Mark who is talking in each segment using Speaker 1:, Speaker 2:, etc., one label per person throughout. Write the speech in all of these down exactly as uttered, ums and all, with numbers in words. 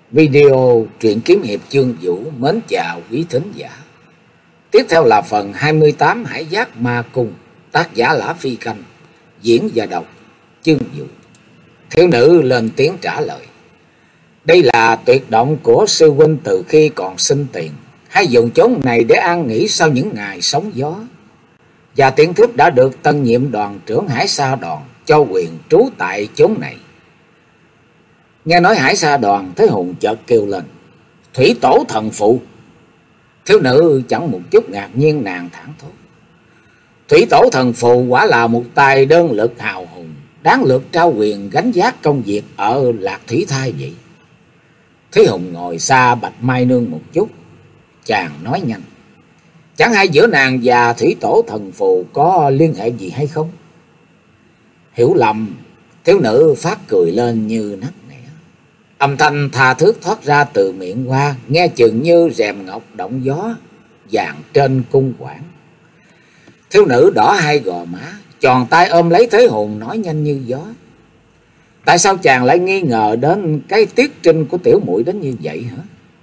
Speaker 1: Video truyện kiếm hiệp chương vũ mến chào quý thính giả. Tiếp theo là phần hai mươi tám Hải Giác Ma Cung, tác giả Lã Phi Canh, diễn và đọc chương vũ. Thiếu nữ lên tiếng trả lời: đây là tuyệt động của sư huynh từ khi còn sinh tiền, hay dùng chốn này để an nghỉ sau những ngày sóng gió. Và tiện thiếp đã được tân nhiệm đoàn trưởng Hải Sa Đoàn cho quyền trú tại chốn này. Nghe nói Hải Sa Đoàn, Thế Hùng chợt kêu lên: thủy tổ thần phụ. Thiếu nữ chẳng một chút ngạc nhiên, nàng thẳng thốt: thủy tổ thần phụ quả là một tài đơn lực hào hùng, đáng lượt trao quyền gánh vác công việc ở Lạc Thủy Thai vậy. Thế Hùng ngồi xa Bạch Mai Nương một chút, chàng nói nhanh: chẳng hay giữa nàng và thủy tổ thần phụ có liên hệ gì hay không? Hiểu lầm. Thiếu nữ phát cười lên như nắc nẻ. Âm thanh tha thước thoát ra từ miệng hoa, nghe chừng như rèm ngọc động gió vàng trên cung quảng. Thiếu nữ đỏ hai gò má, tròn tay ôm lấy Thế Hùng, nói nhanh như gió: tại sao chàng lại nghi ngờ đến cái tiết trinh của tiểu muội đến như vậy hả?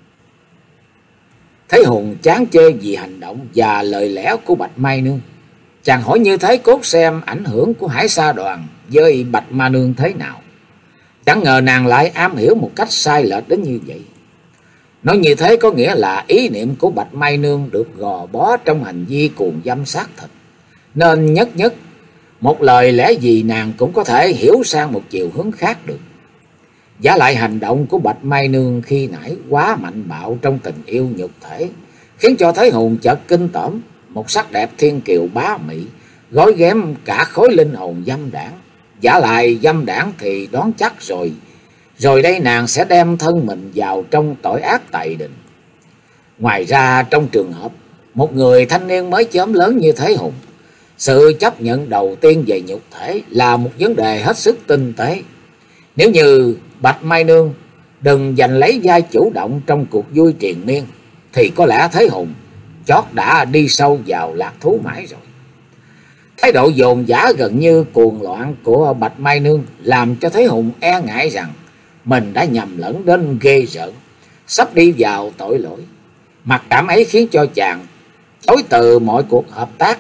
Speaker 1: Thế Hùng chán chê vì hành động và lời lẽ của Bạch Mai Nương. Chàng hỏi như thế cốt xem ảnh hưởng của Hải Sa Đoàn với Bạch Ma Nương thế nào. Chẳng ngờ nàng lại am hiểu một cách sai lệch đến như vậy. Nói như thế có nghĩa là ý niệm của Bạch Mai Nương được gò bó trong hành vi cuồng dâm xác thịt, nên nhất nhất một lời lẽ gì nàng cũng có thể hiểu sang một chiều hướng khác được. Giả lại hành động của Bạch Mai Nương khi nãy quá mạnh bạo trong tình yêu nhục thể, khiến cho Thế Hùng chợt kinh tởm. Một sắc đẹp thiên kiều bá mị, gói ghém cả khối linh hồn dâm đảng. Giả lại dâm đảng thì đoán chắc rồi, rồi đây nàng sẽ đem thân mình vào trong tội ác tày đình. Ngoài ra trong trường hợp một người thanh niên mới chớm lớn như Thế Hùng, sự chấp nhận đầu tiên về nhục thể là một vấn đề hết sức tinh tế. Nếu như Bạch Mai Nương đừng giành lấy vai chủ động trong cuộc vui triền miên, thì có lẽ Thế Hùng chót đã đi sâu vào lạc thú mãi rồi. Thái độ dồn dã gần như cuồng loạn của Bạch Mai Nương làm cho Thế Hùng e ngại rằng mình đã nhầm lẫn đến ghê rợn, sắp đi vào tội lỗi. Mặc cảm ấy khiến cho chàng chối từ mọi cuộc hợp tác.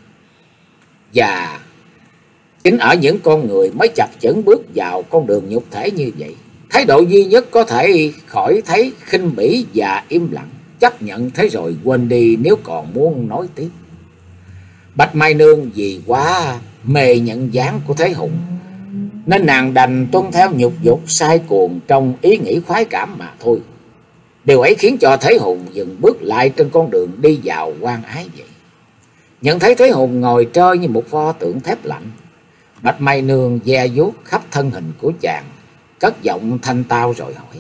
Speaker 1: Và chính ở những con người mới chập chững bước vào con đường nhục thể như vậy, thái độ duy nhất có thể khỏi thấy khinh bỉ và im lặng, chấp nhận thế rồi quên đi nếu còn muốn nói tiếp. Bạch Mai Nương vì quá mê nhận dáng của Thế Hùng, nên nàng đành tuân theo nhục dục sai cuồng trong ý nghĩ khoái cảm mà thôi. Điều ấy khiến cho Thế Hùng dừng bước lại trên con đường đi vào quan ái vậy. Nhận thấy Thế Hùng ngồi trơ như một pho tượng thép lạnh, Bạch Mai Nương ve vuốt khắp thân hình của chàng, cất giọng thanh tao rồi hỏi: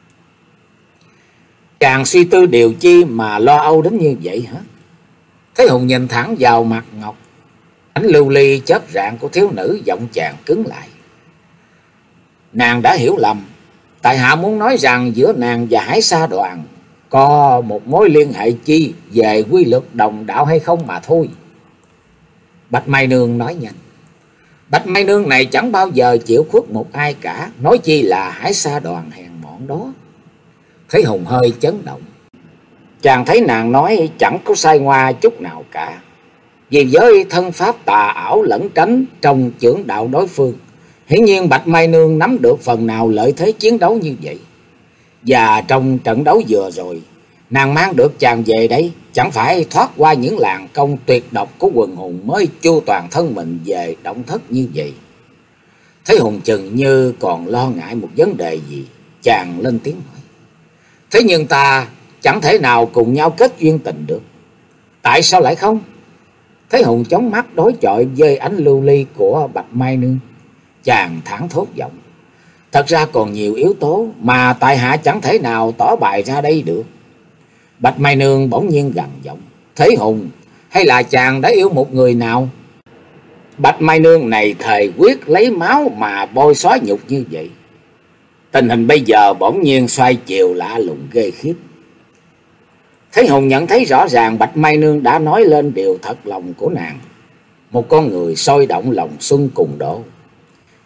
Speaker 1: chàng suy tư điều chi mà lo âu đến như vậy hả? Thế Hùng nhìn thẳng vào mặt ngọc ánh lưu ly chớp rạng của thiếu nữ, giọng chàng cứng lại: nàng đã hiểu lầm. Tại hạ muốn nói rằng giữa nàng và Hải Sa Đoàn có một mối liên hệ chi về quy luật đồng đạo hay không mà thôi. Bạch Mai Nương nói nhanh. Bạch Mai Nương này chẳng bao giờ chịu khuất một ai cả, nói chi là Hải Sa Đoàn hèn mọn đó. Thế Hùng hơi chấn động. Chàng thấy nàng nói chẳng có sai ngoa chút nào cả. Vì với thân pháp tà ảo lẫn tránh trong chưởng đạo đối phương, hiển nhiên Bạch Mai Nương nắm được phần nào lợi thế chiến đấu như vậy. Và trong trận đấu vừa rồi, nàng mang được chàng về đấy, chẳng phải thoát qua những làn công tuyệt độc của quần hùng mới chu toàn thân mình về động thất như vậy. Thế Hùng chừng như còn lo ngại một vấn đề gì, chàng lên tiếng hỏi: thế nhưng ta chẳng thể nào cùng nhau kết duyên tình được. Tại sao lại không? Thế Hùng chống mắt đối chọi với ánh lưu ly của Bạch Mai Nương, chàng thẳng thốt giọng: thật ra còn nhiều yếu tố mà tại hạ chẳng thể nào tỏ bày ra đây được. Bạch Mai Nương bỗng nhiên gằn giọng: Thế Hùng, hay là chàng đã yêu một người nào? Bạch Mai Nương này thề quyết lấy máu mà bôi xóa nhục như vậy. Tình hình bây giờ bỗng nhiên xoay chiều lạ lùng ghê khiếp. Thế Hùng nhận thấy rõ ràng Bạch Mai Nương đã nói lên điều thật lòng của nàng, một con người sôi động lòng xuân cùng độ.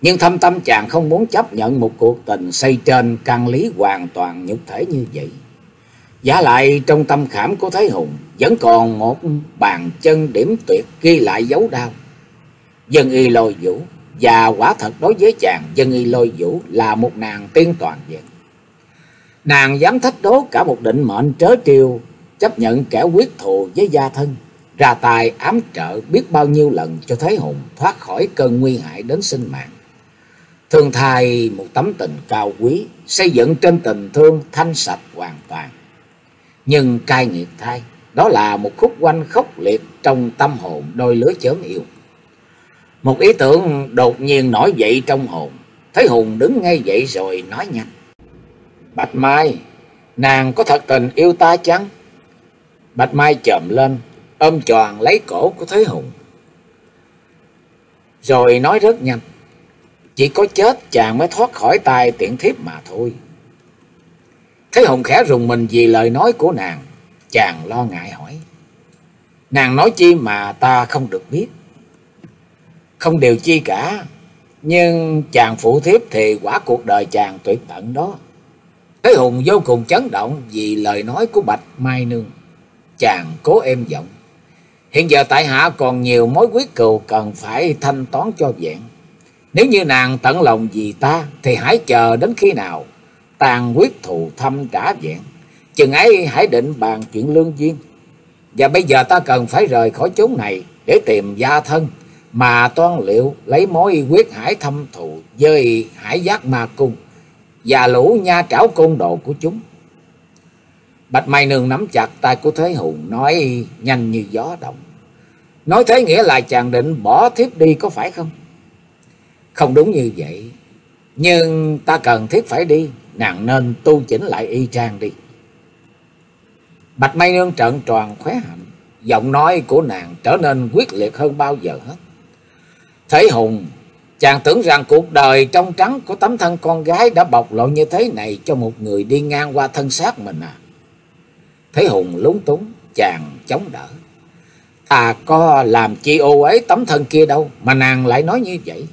Speaker 1: Nhưng thâm tâm chàng không muốn chấp nhận một cuộc tình xây trên căn lý hoàn toàn nhục thể như vậy. Giả lại trong tâm khảm của Thế Hùng vẫn còn một bàn chân điểm tuyệt ghi lại dấu đao. Dân y lôi vũ, và quả thật đối với chàng, dân y lôi vũ là một nàng tiên toàn vẹn. Nàng dám thách đố cả một định mệnh trớ trêu, chấp nhận kẻ quyết thù với gia thân, ra tài ám trợ biết bao nhiêu lần cho Thế Hùng thoát khỏi cơn nguy hại đến sinh mạng. Thường thay một tấm tình cao quý, xây dựng trên tình thương thanh sạch hoàn toàn. Nhưng cay nghiệt thay, đó là một khúc oanh khốc liệt trong tâm hồn đôi lứa chớm yêu. Một ý tưởng đột nhiên nổi dậy trong hồn. Thế Hùng đứng ngay dậy rồi nói nhanh: Bạch Mai, nàng có thật tình yêu ta chăng? Bạch Mai chồm lên, ôm choàng lấy cổ của Thế Hùng, rồi nói rất nhanh: Chỉ có chết chàng mới thoát khỏi tay tiện thiếp mà thôi. Thế Hùng khẽ rùng mình vì lời nói của nàng. Chàng lo ngại hỏi: Nàng nói chi mà ta không được biết? Không điều chi cả, nhưng chàng phụ thiếp thì quả cuộc đời chàng tuyệt tận đó. Thế Hùng vô cùng chấn động vì lời nói của Bạch Mai Nương. Chàng cố êm giọng: Hiện giờ tại hạ còn nhiều mối quyết cừu cần phải thanh toán cho vẹn. Nếu như nàng tận lòng vì ta thì hãy chờ đến khi nào tàn quyết thù thâm trả vẹn, chừng ấy hãy định bàn chuyện lương duyên. Và bây giờ ta cần phải rời khỏi chốn này để tìm gia thân, mà toan liệu lấy mối quyết hải thâm thù với Hải Giác Ma Cung và lũ nha trảo côn đồ của chúng. Bạch Mai Nương nắm chặt tay của Thế Hùng, nói nhanh như gió động: Nói thế nghĩa là chàng định bỏ thiếp đi có phải không? Không đúng như vậy, nhưng ta cần thiết phải đi. Nàng nên tu chỉnh lại y trang đi. Bạch Mai Nương trợn tròn khóe hạnh, giọng nói của nàng trở nên quyết liệt hơn bao giờ hết. Thế Hùng, chàng tưởng rằng cuộc đời trong trắng của tấm thân con gái đã bộc lộ như thế này cho một người đi ngang qua thân xác mình à? Thế Hùng lúng túng, chàng chống đỡ: Ta có làm chi ô uế tấm thân kia đâu mà nàng lại nói như vậy.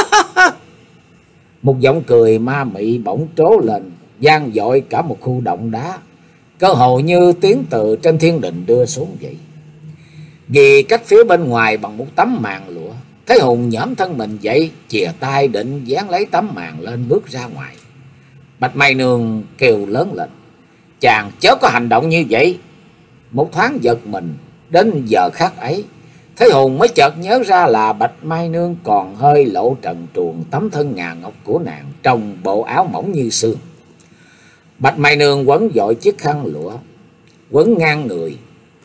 Speaker 1: Một giọng cười ma mị bỗng trố lên, vang dội cả một khu động đá, cơ hồ như tiếng từ trên thiên đình đưa xuống vậy. Vì cách phía bên ngoài bằng một tấm màn lụa, Thế Hùng nhõm thân mình dậy, chìa tay định dán lấy tấm màn lên bước ra ngoài. Bạch Mai Nương kêu lớn lên: Chàng chớ có hành động như vậy. Một thoáng giật mình, đến giờ khắc ấy Thế Hùng mới chợt nhớ ra là Bạch Mai Nương còn hơi lộ trần truồng tấm thân ngà ngọc của nàng trong bộ áo mỏng như sương. Bạch Mai Nương quấn vội chiếc khăn lụa, quấn ngang người,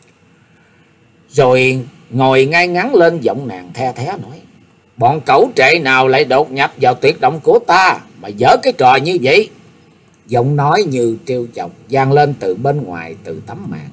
Speaker 1: rồi ngồi ngay ngắn lên, giọng nàng the thé nói: Bọn cẩu trệ nào lại đột nhập vào tuyệt động của ta mà dở cái trò như vậy? Giọng nói như trêu chọc vang lên từ bên ngoài, từ tấm màn.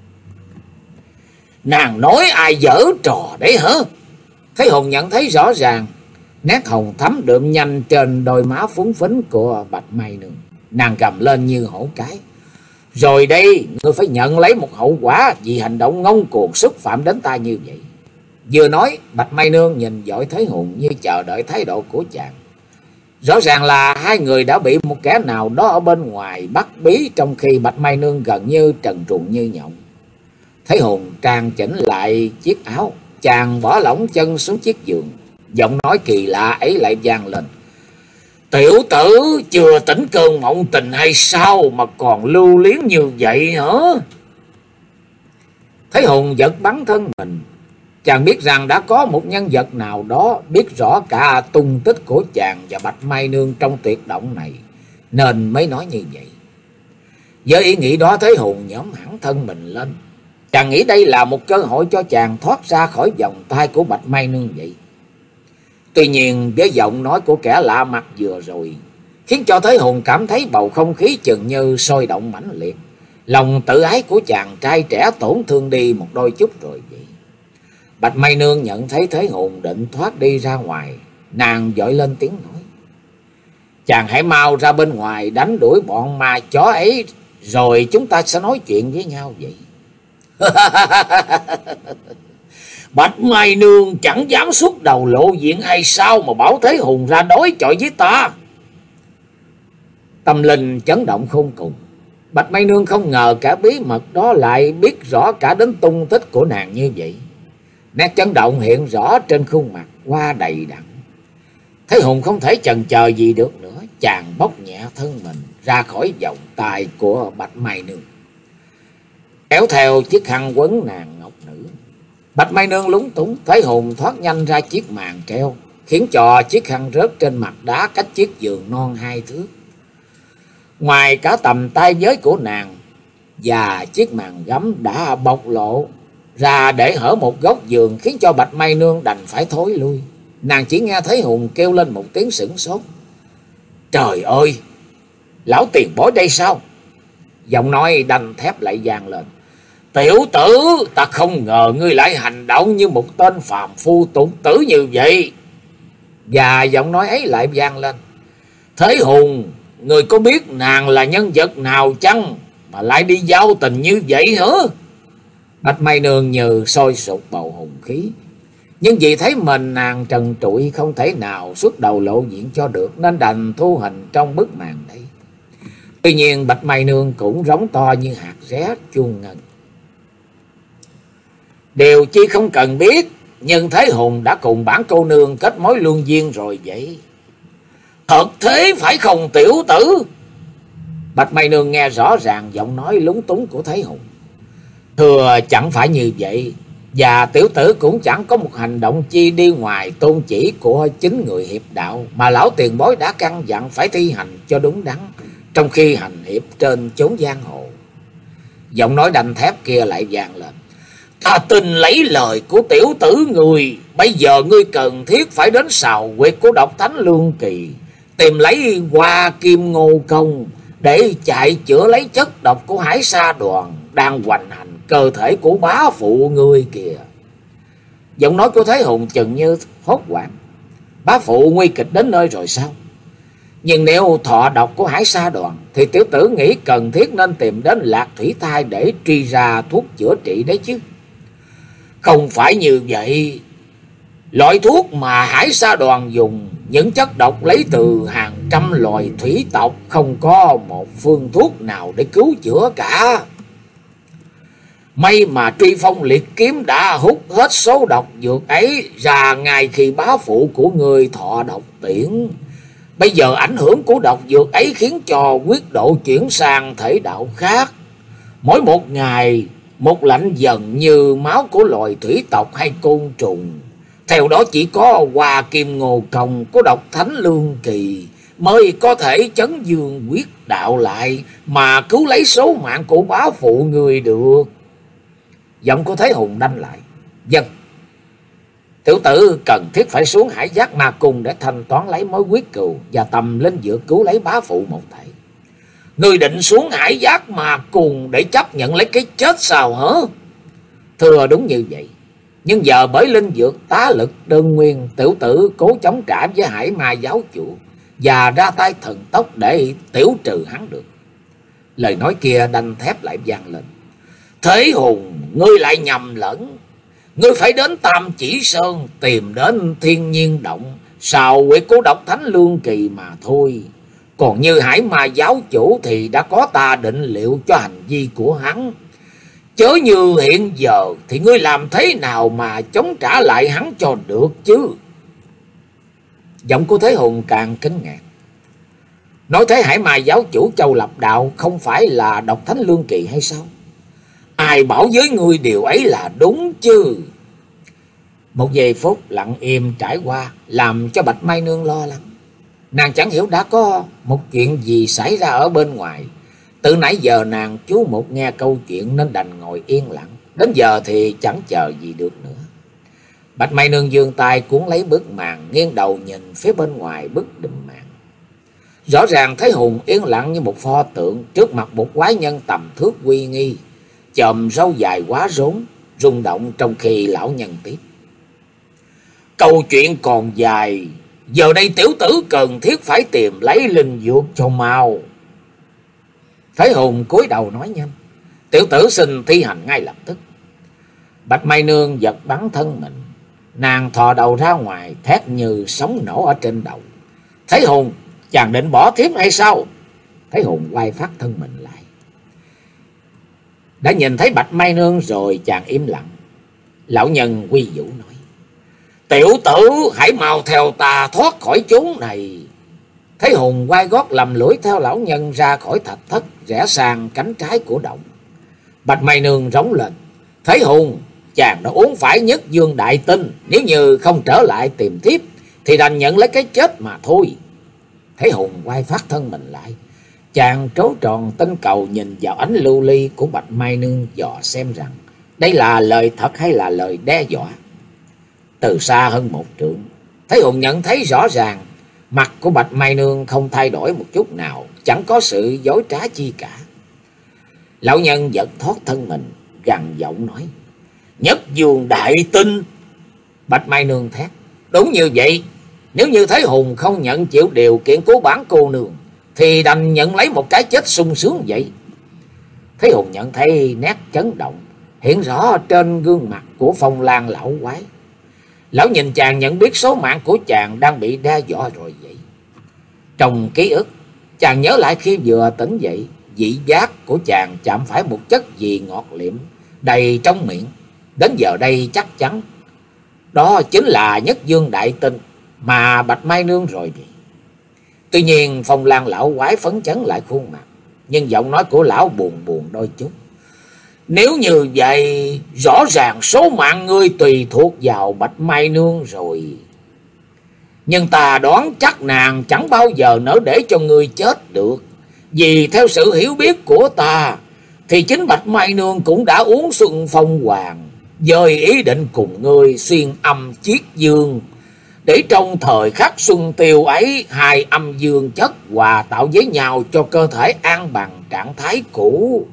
Speaker 1: Nàng nói ai dở trò đấy hả? Thế Hùng nhận thấy rõ ràng nét hồng thắm đượm nhanh trên đôi má phúng phính của Bạch Mai Nương. Nàng gầm lên như hổ cái: Rồi đây, ngươi phải nhận lấy một hậu quả vì hành động ngông cuồng xúc phạm đến ta như vậy. Vừa nói, Bạch Mai Nương nhìn dõi Thế Hùng như chờ đợi thái độ của chàng. Rõ ràng là hai người đã bị một kẻ nào đó ở bên ngoài bắt bí, trong khi Bạch Mai Nương gần như trần truồng như nhộng. Thế Hùng trang chỉnh lại chiếc áo, chàng bỏ lỏng chân xuống chiếc giường, giọng nói kỳ lạ ấy lại vang lên: Tiểu tử chưa tỉnh cơn mộng tình hay sao mà còn lưu luyến như vậy hả? Thế Hùng giật bắn thân mình. Chàng biết rằng đã có một nhân vật nào đó biết rõ cả tung tích của chàng và Bạch Mai Nương trong tuyệt động này, nên mới nói như vậy. Với ý nghĩ đó, Thế Hùng nhóm hẳn thân mình lên. Chàng nghĩ đây là một cơ hội cho chàng thoát ra khỏi vòng tay của Bạch Mai Nương vậy. Tuy nhiên với giọng nói của kẻ lạ mặt vừa rồi khiến cho Thế Hùng cảm thấy bầu không khí chừng như sôi động mãnh liệt. Lòng tự ái của chàng trai trẻ tổn thương đi một đôi chút rồi vậy. Bạch Mai Nương nhận thấy Thế Hùng định thoát đi ra ngoài, nàng vội lên tiếng nói: Chàng hãy mau ra bên ngoài đánh đuổi bọn ma chó ấy, rồi chúng ta sẽ nói chuyện với nhau vậy. Bạch Mai Nương chẳng dám xuất đầu lộ diện hay sao mà bảo Thế Hùng ra đối chọi với ta? Tâm linh chấn động khôn cùng. Bạch Mai Nương không ngờ cả bí mật đó lại biết rõ cả đến tung tích của nàng như vậy. Nét chấn động hiện rõ trên khuôn mặt qua đầy đặn. Thế Hùng không thể chần chờ gì được nữa, chàng bốc nhẹ thân mình ra khỏi vòng tay của Bạch Mai Nương, kéo theo chiếc khăn quấn nàng ngọc nữ. Bạch Mai Nương lúng túng, Thế Hùng thoát nhanh ra chiếc màn treo, khiến cho chiếc khăn rớt trên mặt đá cách chiếc giường non hai thước. Ngoài cả tầm tay giới của nàng và chiếc màn gấm đã bộc lộ ra để hở một góc giường, khiến cho Bạch Mai Nương đành phải thối lui. Nàng chỉ nghe Thế Hùng kêu lên một tiếng sửng sốt. Trời ơi, lão tiền bối đây sao? Giọng nói đanh thép lại vang lên. Tiểu tử, ta không ngờ ngươi lại hành động như một tên phàm phu tục tử như vậy. Và giọng nói ấy lại vang lên. Thế Hùng, ngươi có biết nàng là nhân vật nào chăng mà lại đi giao tình như vậy hả? Bạch Mai Nương như sôi sục bầu hùng khí, nhưng vì thấy mình nàng trần trụi không thể nào xuất đầu lộ diện cho được, nên đành thu hình trong bức màn đấy. Tuy nhiên Bạch Mai Nương cũng rống to như hạt ré chuông ngân. Điều chi không cần biết, nhưng Thế Hùng đã cùng bản cô nương kết mối lương duyên rồi vậy. Thật thế phải không tiểu tử? Bạch Mai Nương nghe rõ ràng giọng nói lúng túng của Thế Hùng. Thưa chẳng phải như vậy, và tiểu tử cũng chẳng có một hành động chi đi ngoài tôn chỉ của chính người hiệp đạo mà lão tiền bối đã căn dặn phải thi hành cho đúng đắn trong khi hành hiệp trên chốn giang hồ. Giọng nói đanh thép kia lại vang lên. Ta tin lấy lời của tiểu tử người, bây giờ ngươi cần thiết phải đến sào huyệt của độc thánh Lương Kỳ, tìm lấy Hoa Kim Ngô Công để chạy chữa lấy chất độc của Hải Sa Đoàn đang hoành hành cơ thể của bá phụ ngươi kìa. Giọng nói của Thế Hùng chừng như hốt hoảng. Bá phụ nguy kịch đến nơi rồi sao? Nhưng nếu thọ độc của Hải Sa Đoàn thì tiểu tử nghĩ cần thiết nên tìm đến Lạc Thủy Thai để truy ra thuốc chữa trị đấy chứ. Không phải như vậy. Loại thuốc mà Hải Sa Đoàn dùng, những chất độc lấy từ hàng trăm loài thủy tộc, không có một phương thuốc nào để cứu chữa cả. May mà Truy Phong Liệt Kiếm đã hút hết số độc dược ấy ra ngay khi bá phụ của người thọ độc tiễn. Bây giờ ảnh hưởng của độc dược ấy khiến cho quyết độ chuyển sang thể đạo khác. Mỗi một ngày một lạnh dần như máu của loài thủy tộc hay côn trùng. Theo đó chỉ có Hoa Kim Ngô Công của độc thánh Lương Kỳ mới có thể chấn dương quyết đạo lại mà cứu lấy số mạng của bá phụ người được. Giọng của Thế Hùng đanh lại. Vâng, tiểu tử cần thiết phải xuống Hải Giác Ma Cung để thanh toán lấy mối quyết cừu và tầm linh dược cứu lấy bá phụ một thể. Ngươi định xuống Hải Giác Ma Cung để chấp nhận lấy cái chết sao hả? Thưa đúng như vậy. Nhưng giờ bởi linh dược tá lực đơn nguyên, tiểu tử cố chống trả với Hải Ma giáo chủ và ra tay thần tốc để tiểu trừ hắn được. Lời nói kia đanh thép lại vang lên. Thế Hùng, ngươi lại nhầm lẫn. Ngươi phải đến Tam Chỉ Sơn tìm đến Thiên Nhiên Động, sào huyệt của độc thánh Lương Kỳ mà thôi. Còn như Hải Ma giáo chủ thì đã có ta định liệu cho hành vi của hắn. Chớ như hiện giờ thì ngươi làm thế nào mà chống trả lại hắn cho được chứ? Giọng của Thế Hùng càng kinh ngạc. Nói thế Hải Ma giáo chủ Châu Lập Đạo không phải là độc thánh Lương Kỳ hay sao? Ai bảo với ngươi điều ấy là đúng chứ? Một giây phút lặng im trải qua làm cho Bạch Mai Nương lo lắng. Nàng chẳng hiểu đã có một chuyện gì xảy ra ở bên ngoài. Từ nãy giờ nàng chú một nghe câu chuyện nên đành ngồi yên lặng. Đến giờ thì chẳng chờ gì được nữa. Bạch Mai Nương giương tay cuốn lấy bức màn, nghiêng đầu nhìn phía bên ngoài bức đùm màn. Rõ ràng Thế Hùng yên lặng như một pho tượng trước mặt một quái nhân tầm thước uy nghi, chòm râu dài quá rốn, rung động trong khi lão nhân tiếp. Câu chuyện còn dài, giờ đây tiểu tử cần thiết phải tìm lấy linh dược cho mau. Thế Hùng cúi đầu nói nhanh. Tiểu tử xin thi hành ngay lập tức. Bạch Mai Nương giật bắn thân mình, nàng thò đầu ra ngoài, thét như sóng nổ ở trên đầu. Thấy Hùng, chàng định bỏ thiếp hay sao? Thấy Hùng quay phát thân mình lại. Đã nhìn thấy Bạch Mai Nương rồi, chàng im lặng. Lão nhân quy vũ nói: Tiểu tử, hãy mau theo ta thoát khỏi chốn này. Thấy Hùng quay gót lầm lũi theo lão nhân ra khỏi thạch thất, rẽ sang cánh trái của động. Bạch Mai Nương rống lên: Thấy Hùng, chàng đã uống phải nhất dương đại tinh, nếu như không trở lại tìm thiếp thì đành nhận lấy cái chết mà thôi. Thấy Hùng quay phát thân mình lại, chàng trố tròn tinh cầu nhìn vào ánh lưu ly của Bạch Mai Nương, dò xem rằng đây là lời thật hay là lời đe dọa. Từ xa hơn một trượng, Thấy Hùng nhận thấy rõ ràng mặt của Bạch Mai Nương không thay đổi một chút nào, chẳng có sự dối trá chi cả. Lão nhân giật thoát thân mình, gằn giọng nói: Nhất dương đại tinh. Bạch Mai Nương thét: Đúng như vậy, nếu như Thấy Hùng không nhận chịu điều kiện của bản cô nương thì đành nhận lấy một cái chết sung sướng vậy. Thấy Hùng nhận thấy nét chấn động hiện rõ trên gương mặt của Phong Lan lão quái. Lão nhìn chàng nhận biết số mạng của chàng đang bị đe dọa rồi vậy. Trong ký ức, chàng nhớ lại khi vừa tỉnh dậy, vị giác của chàng chạm phải một chất gì ngọt liệm đầy trong miệng. Đến giờ đây chắc chắn đó chính là nhất dương đại tinh mà Bạch Mai Nương rồi vậy. Tuy nhiên Phong Lan lão quái phấn chấn lại khuôn mặt, nhưng giọng nói của lão buồn buồn đôi chút. Nếu như vậy, rõ ràng số mạng ngươi tùy thuộc vào Bạch Mai Nương rồi. Nhưng ta đoán chắc nàng chẳng bao giờ nỡ để cho ngươi chết được. Vì theo sự hiểu biết của ta, thì chính Bạch Mai Nương cũng đã uống Xuân Phong Hoàng, dời ý định cùng ngươi xuyên âm chiết dương, để trong thời khắc xuân tiêu ấy, hai âm dương chất hòa tạo với nhau cho cơ thể an bằng trạng thái cũ.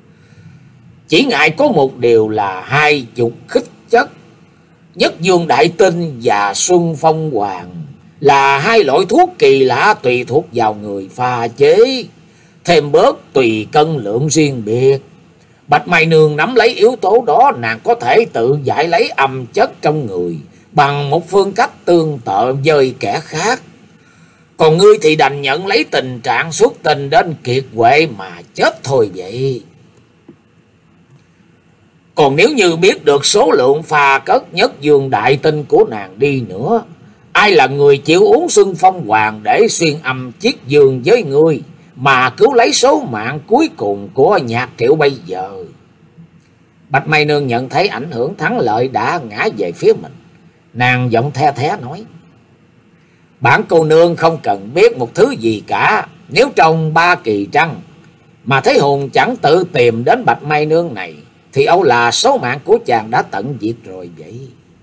Speaker 1: Chỉ ngại có một điều là hai dục khích chất, nhất dương đại tinh và Xuân Phong Hoàng là hai loại thuốc kỳ lạ tùy thuộc vào người pha chế, thêm bớt tùy cân lượng riêng biệt. Bạch Mai Nương nắm lấy yếu tố đó, nàng có thể tự giải lấy âm chất trong người bằng một phương cách tương tự với kẻ khác. Còn ngươi thì đành nhận lấy tình trạng xuất tình đến kiệt quệ mà chết thôi vậy. Còn nếu như biết được số lượng pha cất nhất dương đại tinh của nàng đi nữa, ai là người chịu uống Xuân Phong Hoàng để xuyên âm chiết dương với ngươi mà cứu lấy số mạng cuối cùng của Nhạc Triệu bây giờ? Bạch Mai Nương nhận thấy ảnh hưởng thắng lợi đã ngã về phía mình, nàng giọng the thé nói: Bản cô nương không cần biết một thứ gì cả. Nếu trong ba kỳ trăng mà Thấy Hùng chẳng tự tìm đến Bạch Mai Nương này, thì âu là số mạng của chàng đã tận diệt rồi vậy.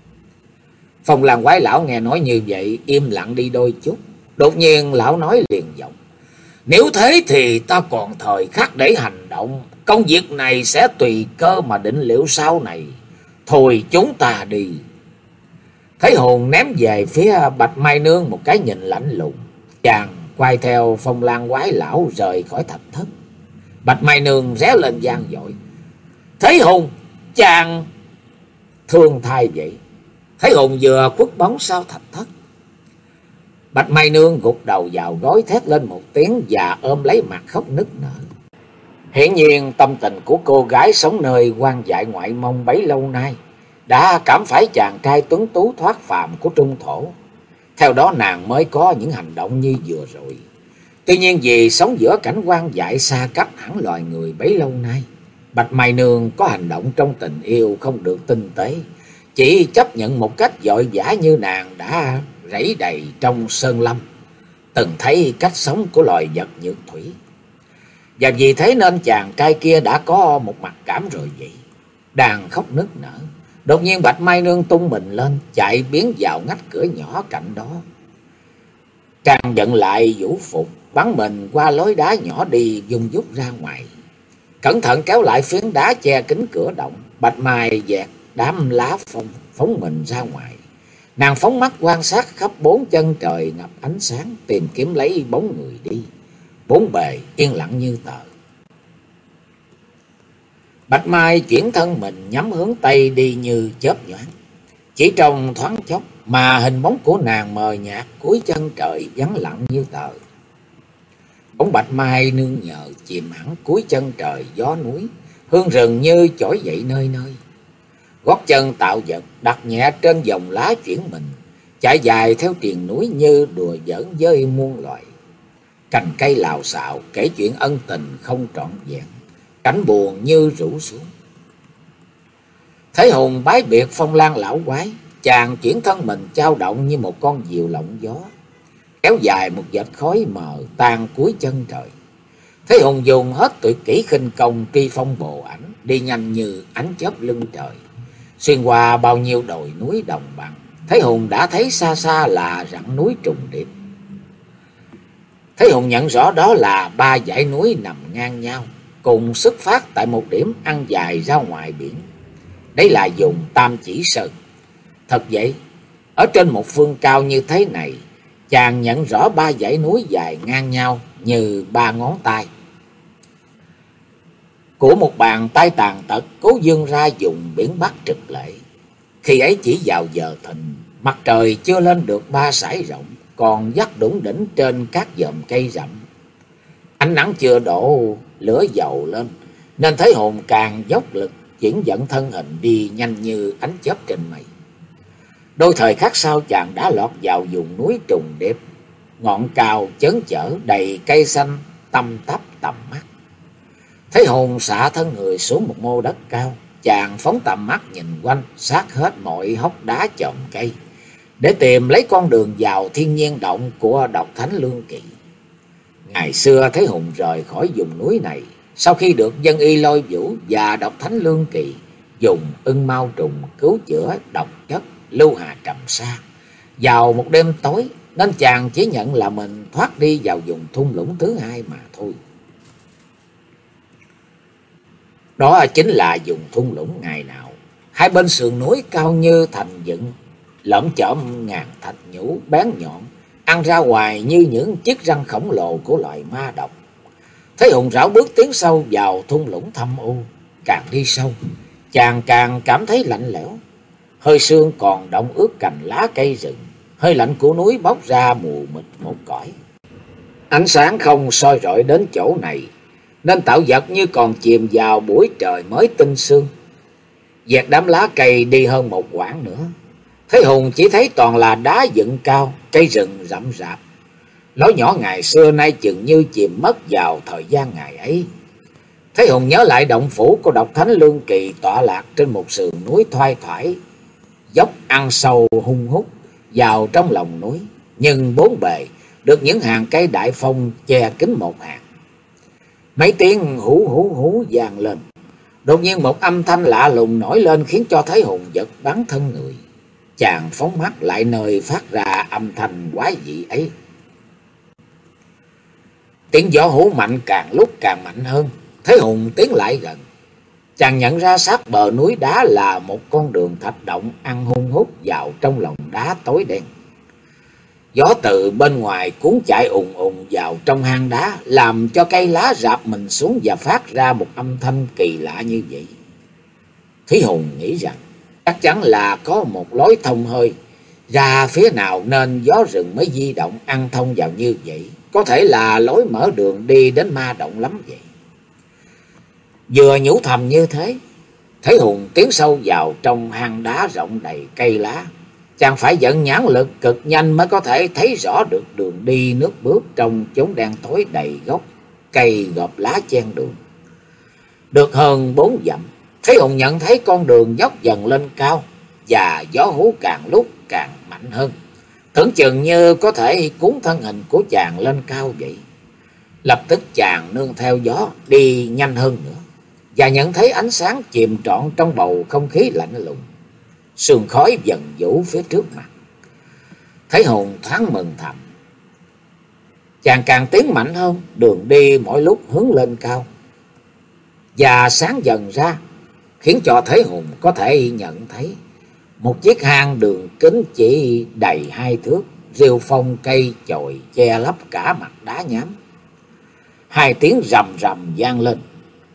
Speaker 1: Phong Lan quái lão nghe nói như vậy, im lặng đi đôi chút. Đột nhiên lão nói liền giọng: Nếu thế thì ta còn thời khắc để hành động. Công việc này sẽ tùy cơ mà định liệu sau này. Thôi chúng ta đi. Thấy Hùng ném về phía Bạch Mai Nương một cái nhìn lạnh lùng, chàng quay theo Phong Lan quái lão rời khỏi thạch thất. Bạch Mai Nương réo lên gian dội: Thấy Hùng, chàng thương thai vậy. Thấy Hùng vừa khuất bóng sau thạch thất. Bạch Mai Nương gục đầu vào gối thét lên một tiếng và ôm lấy mặt khóc nức nở. Hiển nhiên tâm tình của cô gái sống nơi quan dại ngoại mông bấy lâu nay đã cảm phải chàng trai tuấn tú thoát phàm của trung thổ. Theo đó nàng mới có những hành động như vừa rồi. Tuy nhiên vì sống giữa cảnh quan dại xa cách hẳn loài người bấy lâu nay, Bạch Mai Nương có hành động trong tình yêu không được tinh tế, chỉ chấp nhận một cách vội vã như nàng đã rẫy đầy trong sơn lâm, từng thấy cách sống của loài vật nhược thủy. Và vì thế nên chàng trai kia đã có một mặc cảm rồi vậy. Đang khóc nức nở, đột nhiên Bạch Mai Nương tung mình lên, chạy biến vào ngách cửa nhỏ cạnh đó. Chàng giận lại vũ phục, bắn mình qua lối đá nhỏ đi dung dút ra ngoài. Cẩn thận kéo lại phiến đá che kín cửa động. Bạch Mai dẹt đám lá phong phóng mình ra ngoài. Nàng phóng mắt quan sát khắp bốn chân trời ngập ánh sáng, tìm kiếm lấy bóng người đi. Bốn bề yên lặng như tờ. Bạch Mai chuyển thân mình nhắm hướng Tây đi như chớp nhoáng. Chỉ trong thoáng chốc mà hình bóng của nàng mờ nhạt cuối chân trời vắng lặng như tờ. Bóng Bạch Mai nương nhờ chìm hẳn cuối chân trời gió núi, hương rừng như trỗi dậy nơi nơi. Gót chân tạo vật đặt nhẹ trên dòng lá chuyển mình, chạy dài theo triền núi như đùa giỡn với muôn loài. Cành cây lào xạo kể chuyện ân tình không trọn vẹn, cảnh buồn như rủ xuống. Thấy Hùng bái biệt Phong Lan lão quái, chàng chuyển thân mình chao động như một con diều lộng gió, kéo dài một vệt khói mờ tan cuối chân trời. Thấy Hùng dùng hết tuyệt kỹ khinh công tri phong bộ ảnh, đi nhanh như ánh chớp lưng trời, xuyên qua bao nhiêu đồi núi đồng bằng. Thấy Hùng đã thấy xa xa là rặng núi trùng điệp. Thấy Hùng nhận rõ đó là ba dãy núi nằm ngang nhau, cùng xuất phát tại một điểm ăn dài ra ngoài biển. Đấy là vùng Tam Chỉ Sơn. Thật vậy, ở trên một phương cao như thế này, chàng nhận rõ ba dãy núi dài ngang nhau như ba ngón tay của một bàn tay tàn tật cố vươn ra vùng biển Bắc trực lệ. Khi ấy chỉ vào giờ thìn, mặt trời chưa lên được ba sải rộng, còn vắt đủng đỉnh trên các vòm cây rậm. Ánh nắng chưa đổ lửa dầu lên, nên Thấy Hồn càng dốc lực chuyển dẫn thân hình đi nhanh như ánh chớp trên mây. Đôi thời khắc sau, chàng đã lọt vào vùng núi trùng điệp, ngọn cao chớn chở đầy cây xanh tăm tắp tầm mắt. Thấy Hồn xả thân người xuống một mô đất cao, chàng phóng tầm mắt nhìn quanh, sát hết mọi hốc đá chòm cây, để tìm lấy con đường vào thiên nhiên động của Độc Thánh Lương Kỳ. Ngày xưa Thấy Hùng rời khỏi vùng núi này, sau khi được Dân Y Lôi Vũ và Độc Thánh Lương Kỳ dùng ưng mau trùng cứu chữa độc chất lưu hà trầm sa vào một đêm tối, nên chàng chỉ nhận là mình thoát đi vào vùng thung lũng thứ hai mà thôi. Đó chính là vùng thung lũng ngày nào hai bên sườn núi cao như thành dựng, lởm chởm ngàn thạch nhũ bén nhọn ăn ra ngoài như những chiếc răng khổng lồ của loài ma độc. Thấy Hùng rảo bước tiến sâu vào thung lũng thâm u, càng đi sâu chàng càng cảm thấy lạnh lẽo. Hơi sương còn động ướt cành lá cây rừng, hơi lạnh của núi bốc ra mù mịt một cõi. Ánh sáng không soi rọi đến chỗ này, nên tạo vật như còn chìm vào buổi trời mới tinh sương. Dẹt đám lá cây đi hơn một quãng nữa, Thấy Hùng chỉ thấy toàn là đá dựng cao, cây rừng rậm rạp. Lối nhỏ ngày xưa nay chừng như chìm mất vào thời gian ngày ấy. Thấy Hùng nhớ lại động phủ của Độc Thánh Lương Kỳ tọa lạc trên một sườn núi thoai thoải, dốc ăn sâu hung hút vào trong lòng núi, nhưng bốn bề được những hàng cây đại phong che kín một hàng. Mấy tiếng hú hú hú vang lên. Đột nhiên một âm thanh lạ lùng nổi lên khiến cho Thấy Hùng giật bắn thân người. Chàng phóng mắt lại nơi phát ra âm thanh quái dị ấy. Tiếng gió hú mạnh càng lúc càng mạnh hơn. Thấy Hùng tiến lại gần, chàng nhận ra sát bờ núi đá là một con đường thạch động ăn hun hút vào trong lòng đá tối đen. Gió từ bên ngoài cuốn chạy ùn ùn vào trong hang đá, làm cho cây lá rạp mình xuống và phát ra một âm thanh kỳ lạ như vậy. Thúy Hùng nghĩ rằng chắc chắn là có một lối thông hơi ra phía nào, nên gió rừng mới di động ăn thông vào như vậy. Có thể là lối mở đường đi đến ma động lắm vậy. Vừa nhủ thầm như thế, Thấy Hùng tiến sâu vào trong hang đá rộng đầy cây lá. Chàng phải vận nhãn lực cực nhanh mới có thể thấy rõ được đường đi nước bước trong chốn đen tối đầy gốc cây gọp lá chen đường. Được hơn bốn dặm, Thấy Hùng nhận thấy con đường dốc dần lên cao, và gió hú càng lúc càng mạnh hơn, tưởng chừng như có thể cuốn thân hình của chàng lên cao vậy. Lập tức chàng nương theo gió đi nhanh hơn nữa, và nhận thấy ánh sáng chìm trọn trong bầu không khí lạnh lùng. Sương khói dần vũ phía trước mặt. Thấy Hùng thoáng mừng thầm. Chàng càng tiến mạnh hơn, đường đi mỗi lúc hướng lên cao và sáng dần ra, khiến cho Thấy Hùng có thể nhận thấy một chiếc hang đường kính chỉ đầy hai thước, rêu phong cây chồi che lấp cả mặt đá nhám. Hai tiếng rầm rầm vang lên,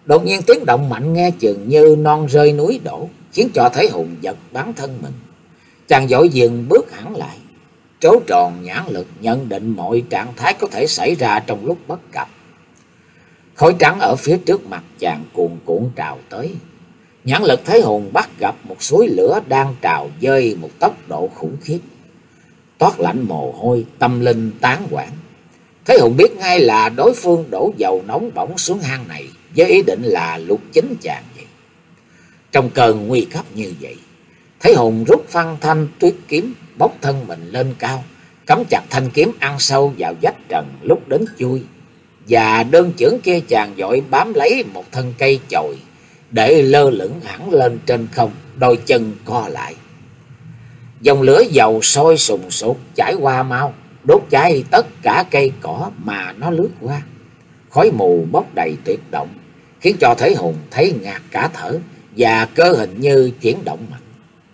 Speaker 1: Đột nhiên tiếng động mạnh nghe chừng như non rơi núi đổ, khiến cho Thế Hùng giật bắn thân mình. Chàng vội dừng bước hẳn lại, trố tròn nhãn lực nhận định mọi trạng thái có thể xảy ra trong lúc bất cập. Khói trắng ở phía trước mặt chàng cuồn cuộn trào tới. Nhãn lực Thế Hùng bắt gặp một suối lửa đang trào dơi một tốc độ khủng khiếp. Toát lạnh mồ hôi, tâm linh tán loạn. Thế Hùng biết ngay là đối phương đổ dầu nóng bỏng xuống hang này với ý định là lục chính chàng vậy. Trong cơn nguy cấp như vậy, Thế Hùng rút phăng thanh tuyết kiếm, bốc thân mình lên cao, cắm chặt thanh kiếm ăn sâu vào vách trần lúc đến chui. Và đơn chưởng kia chàng vội bám lấy một thân cây chồi để lơ lửng hẳn lên trên không, đôi chân co lại. Dòng lửa dầu sôi sùng sục chảy qua mau, đốt cháy tất cả cây cỏ mà nó lướt qua. Khói mù bốc đầy tuyệt động, khiến cho Thế Hùng thấy ngạt cả thở và cơ hình như chuyển động mạnh.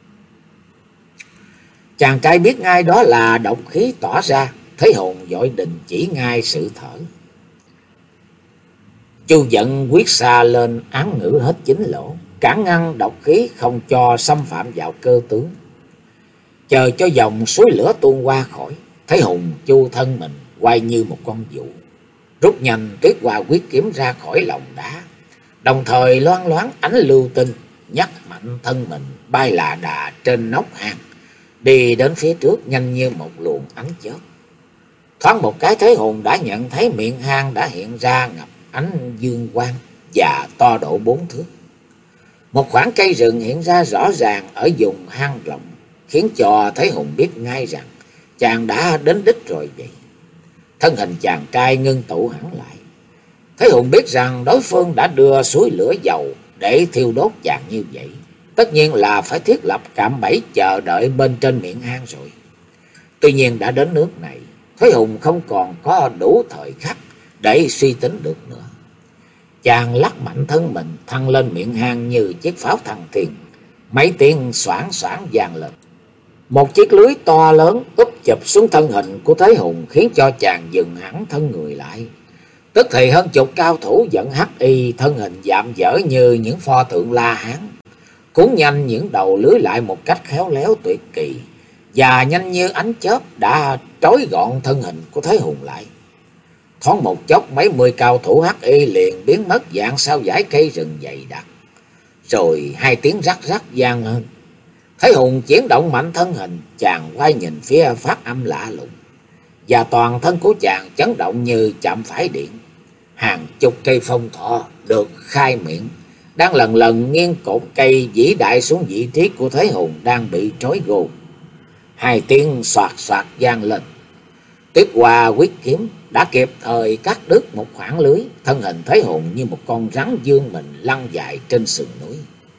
Speaker 1: Chàng trai biết ngay đó là độc khí tỏa ra. Thế Hùng vội đình chỉ ngay sự thở. Chu giận quyết xa lên án ngữ hết chín lỗ, cản ngăn độc khí không cho xâm phạm vào cơ tướng. Chờ cho dòng suối lửa tuôn qua khỏi, Thế Hùng chu thân mình quay như một con dụ, rút nhanh Tuyết Hoa quyết kiếm ra khỏi lòng đá, đồng thời loáng loáng ánh lưu tinh, nhắc mạnh thân mình bay là đà trên nóc hang, đi đến phía trước nhanh như một luồng ánh chớp. Thoáng một cái, Thế Hùng đã nhận thấy miệng hang đã hiện ra ngập ánh dương quang và to độ bốn thước. Một khoảng cây rừng hiện ra rõ ràng ở vùng hang rộng, khiến cho Thế Hùng biết ngay rằng chàng đã đến đích rồi vậy. Thân hình chàng trai ngưng tụ hẳn lại. Thế Hùng biết rằng đối phương đã đưa suối lửa dầu để thiêu đốt chàng như vậy, tất nhiên là phải thiết lập cạm bẫy chờ đợi bên trên miệng hang rồi. Tuy nhiên đã đến nước này, Thế Hùng không còn có đủ thời khắc để suy tính được nữa. Chàng lắc mạnh thân mình thăng lên miệng hang như chiếc pháo thăng thiên. Mấy tiếng xoảng xoảng vang lên. Một chiếc lưới to lớn úp chụp xuống thân hình của Thế Hùng, khiến cho chàng dừng hẳn thân người lại. Tức thì hơn chục cao thủ dẫn hắc y, thân hình dạm dở như những pho tượng La Hán, cuốn nhanh những đầu lưới lại một cách khéo léo tuyệt kỳ, và nhanh như ánh chớp đã trói gọn thân hình của Thế Hùng lại. Thoáng một chốc, mấy mươi cao thủ hắc y liền biến mất dạng sau dải cây rừng dày đặc. Rồi hai tiếng rắc rắc vang lên. Thế Hùng chuyển động mạnh thân hình, chàng quay nhìn phía phát âm lạ lùng, và toàn thân của chàng chấn động như chạm phải điện. Hàng chục cây phong thọ được khai miệng, đang lần lần nghiêng cột cây vĩ đại xuống vị trí của Thế Hùng đang bị trói gô. Hai tiếng xoạt xoạt vang lên. Tuyết Hoa quyết kiếm đã kịp thời cắt đứt một khoảng lưới. Thân hình Thế Hùng như một con rắn dương mình lăn dài trên sườn núi.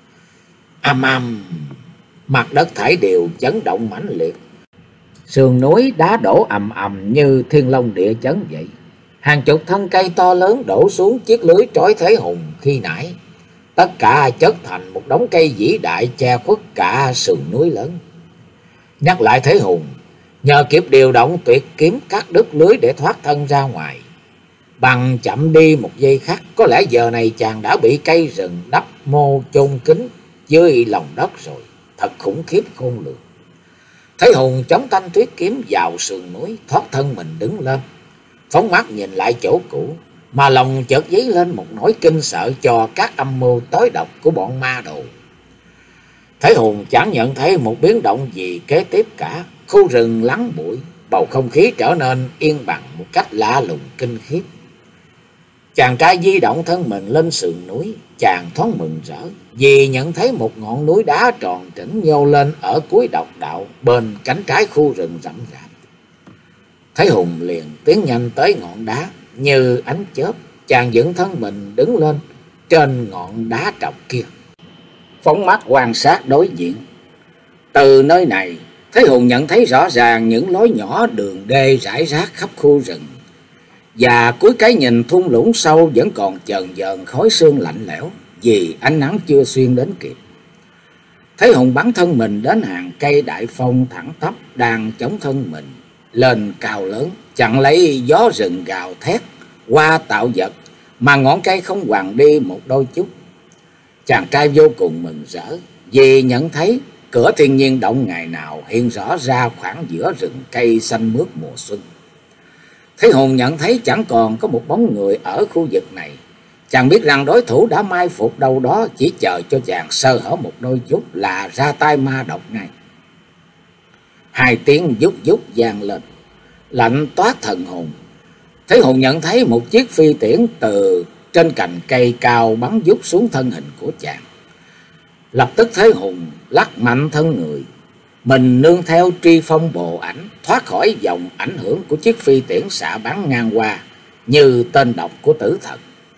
Speaker 1: Âm âm, mặt đất thải đều chấn động mãnh liệt. Sườn núi đá đổ ầm ầm như thiên long địa chấn vậy. Hàng chục thân cây to lớn đổ xuống chiếc lưới trói Thế Hùng khi nãy. Tất cả chất thành một đống cây vĩ đại che khuất cả sườn núi lớn. Nhắc lại Thế Hùng, nhờ kịp điều động tuyệt kiếm cắt đứt lưới để thoát thân ra ngoài. Bằng chậm đi một giây khắc, có lẽ giờ này chàng đã bị cây rừng đắp mô chôn kín dưới lòng đất rồi. Thật khủng khiếp khôn lường. Thế Hùng chống thanh tuyết kiếm vào sườn núi, thoát thân mình đứng lên, phóng mắt nhìn lại chỗ cũ, mà lòng chợt dấy lên một nỗi kinh sợ cho các âm mưu tối độc của bọn ma đồ. Thế Hùng chẳng nhận thấy một biến động gì kế tiếp cả. Khu rừng lắng bụi, bầu không khí trở nên yên bằng một cách lạ lùng kinh khiếp. Chàng trai di động thân mình lên sườn núi, chàng thoáng mừng rỡ vì nhận thấy một ngọn núi đá tròn trĩnh nhô lên ở cuối độc đạo bên cánh trái khu rừng rậm rạp. Thế Hùng liền tiến nhanh tới ngọn đá, như ánh chớp chàng dựng thân mình đứng lên trên ngọn đá trọc kia, phóng mắt quan sát đối diện. Từ nơi này, Thế Hùng nhận thấy rõ ràng những lối nhỏ đường đê rải rác khắp khu rừng, và cuối cái nhìn thung lũng sâu vẫn còn chờn vờn khói sương lạnh lẽo vì ánh nắng chưa xuyên đến kịp. Thế Hùng bắn thân mình đến hàng cây đại phong thẳng tắp đang chống thân mình lên cao lớn, chặn lấy gió rừng gào thét qua tạo vật mà ngọn cây không hoàng đi một đôi chút. Chàng trai vô cùng mừng rỡ vì nhận thấy cửa thiên nhiên động ngày nào hiện rõ ra khoảng giữa rừng cây xanh mướt mùa xuân. Thấy Hùng nhận thấy chẳng còn có một bóng người ở khu vực này. Chàng biết rằng đối thủ đã mai phục đâu đó, chỉ chờ cho chàng sơ hở một đôi chút là ra tay ma độc ngay. Hai tiếng vút vút vang lên, lạnh toát thần hồn. Thấy Hùng nhận thấy một chiếc phi tiễn từ trên cành cây cao bắn vút xuống thân hình của chàng. Lập tức Thấy Hùng lắc mạnh thân người, mình nương theo truy phong bộ ảnh, thoát khỏi vòng ảnh hưởng của chiếc phi tiễn xạ bắn ngang qua như tên độc của tử thần.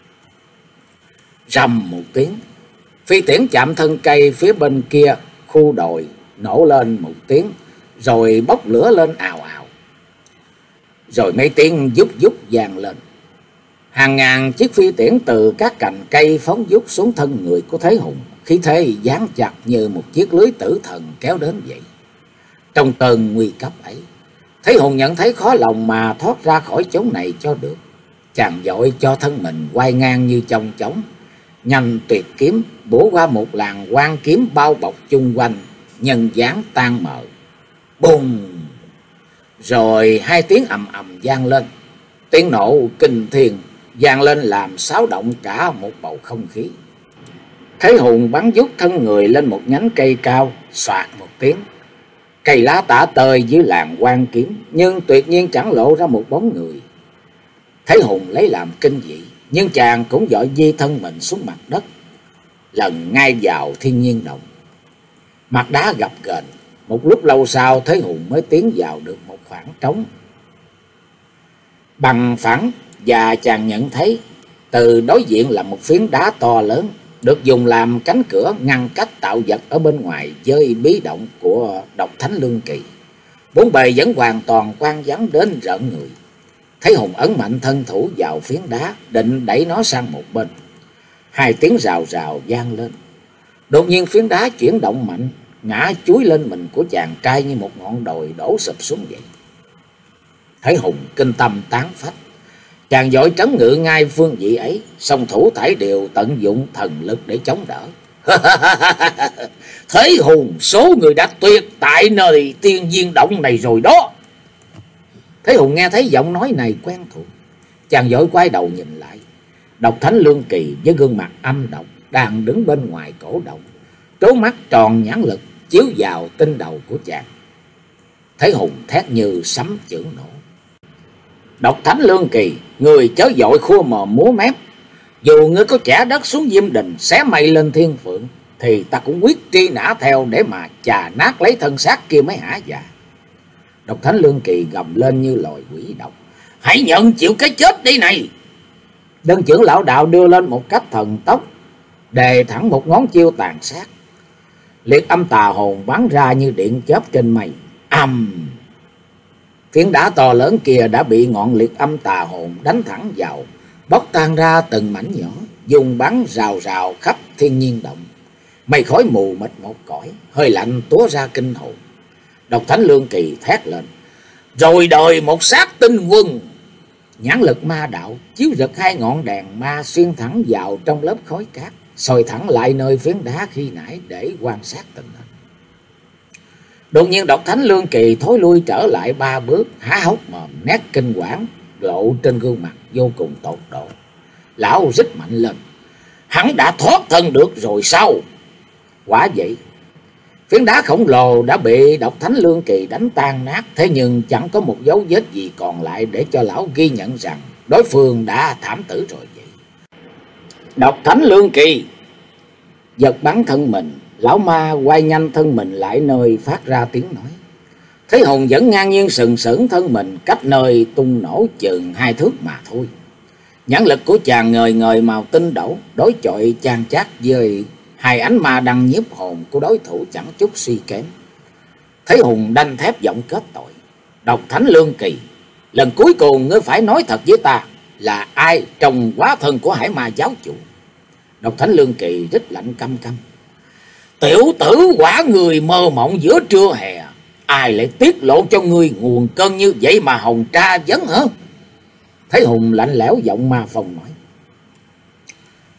Speaker 1: Rầm một tiếng, phi tiễn chạm thân cây phía bên kia khu đồi, nổ lên một tiếng, rồi bốc lửa lên ào ào. Rồi mấy tiếng vút vút vang lên. Hàng ngàn chiếc phi tiễn từ các cành cây phóng vút xuống thân người của Thế Hùng, khí thế dán chặt như một chiếc lưới tử thần kéo đến vậy. Trong cơn nguy cấp ấy, Thế Hùng nhận thấy khó lòng mà thoát ra khỏi chốn này cho được. Chàng vội cho thân mình quay ngang như chong chóng, nhanh tuyệt kiếm bổ qua một làn quang kiếm bao bọc chung quanh, nhân dáng tan mờ. Bùng! Rồi hai tiếng ầm ầm vang lên, tiếng nổ kinh thiên vang lên làm xáo động cả một bầu không khí. Thế Hùng bắn vút thân người lên một nhánh cây cao, xoạt một tiếng, cây lá tả tơi dưới làn quang kiếm, nhưng tuyệt nhiên chẳng lộ ra một bóng người. Thế Hùng lấy làm kinh dị, nhưng chàng cũng dội di thân mình xuống mặt đất, lần ngay vào thiên nhiên động. Mặt đá gập ghềnh, một lúc lâu sau Thế Hùng mới tiến vào được một khoảng trống bằng phẳng, và chàng nhận thấy từ đối diện là một phiến đá to lớn, được dùng làm cánh cửa ngăn cách tạo vật ở bên ngoài với bí động của độc thánh lương kỳ. Bốn bề vẫn hoàn toàn quang vắng đến rợn người. Thế Hùng ấn mạnh thân thủ vào phiến đá, định đẩy nó sang một bên. Hai tiếng rào rào vang lên. Đột nhiên phiến đá chuyển động mạnh, ngã chúi lên mình của chàng trai như một ngọn đồi đổ sụp xuống vậy. Thế Hùng kinh tâm tán phách, chàng vội trấn ngự ngay phương vị ấy, song thủ thảy đều tận dụng thần lực để chống đỡ. Thế Hùng, số người đã tuyệt tại nơi tiên viên động này rồi đó. Thế Hùng nghe thấy giọng nói này quen thuộc, chàng vội quay đầu nhìn lại. Độc thánh lương kỳ với gương mặt âm độc đang đứng bên ngoài cổ động, trố mắt tròn nhãn lực chiếu vào tinh đầu của chàng. Thế Hùng thét như sấm chưởng nổ. Độc thánh lương kỳ, người chớ vội khua mồm múa mép. Dù ngươi có chẻ đất xuống diêm đình, xé mây lên thiên phượng, thì ta cũng quyết truy nã theo để mà chà nát lấy thân xác kia mới hả dạ. Độc thánh lương kỳ gầm lên như loài quỷ độc. Hãy nhận chịu cái chết đi này. Đơn trưởng lão đạo đưa lên một cách thần tốc, đề thẳng một ngón chiêu tàn sát. Liệt âm tà hồn bắn ra như điện chớp trên mây. Ầm! Phiến đá to lớn kia đã bị ngọn liệt âm tà hồn đánh thẳng vào, bóc tan ra từng mảnh nhỏ, dùng bắn rào rào khắp thiên nhiên động. Mây khói mù mịt một cõi, hơi lạnh túa ra kinh hồn. Độc thánh lương kỳ thét lên. Rồi đời một sát tinh quân. Nhãn lực ma đạo chiếu rực hai ngọn đèn ma xuyên thẳng vào trong lớp khói cát, soi thẳng lại nơi phiến đá khi nãy để quan sát tình hình. Đột nhiên độc thánh lương kỳ thối lui trở lại ba bước, há hốc mồm, nét kinh quản lộ trên gương mặt vô cùng tột độ. Lão rít mạnh lên. Hắn đã thoát thân được rồi sao? Quả vậy, phiến đá khổng lồ đã bị độc thánh lương kỳ đánh tan nát, thế nhưng chẳng có một dấu vết gì còn lại để cho lão ghi nhận rằng đối phương đã thảm tử rồi vậy. Độc thánh lương kỳ giật bắn thân mình, lão ma quay nhanh thân mình lại nơi phát ra tiếng nói. Thế Hùng vẫn ngang nhiên sừng sững thân mình cách nơi tung nổ chừng hai thước mà thôi. Nhãn lực của chàng ngời ngời màu tinh đổ, đối chọi chan chát với hai ánh ma đang nhiếp hồn của đối thủ chẳng chút suy kém. Thế Hùng đanh thép giọng kết tội. Độc thánh lương kỳ, lần cuối cùng ngươi phải nói thật với ta là ai trong quá thân của Hải Ma giáo chủ. Độc thánh lương kỳ rít lạnh căm căm. Tiểu tử quả người mơ mộng giữa trưa hè, ai lại tiết lộ cho ngươi nguồn cơn như vậy mà hồng tra vấn hả? Thế Hùng lạnh lẽo giọng ma phong nói.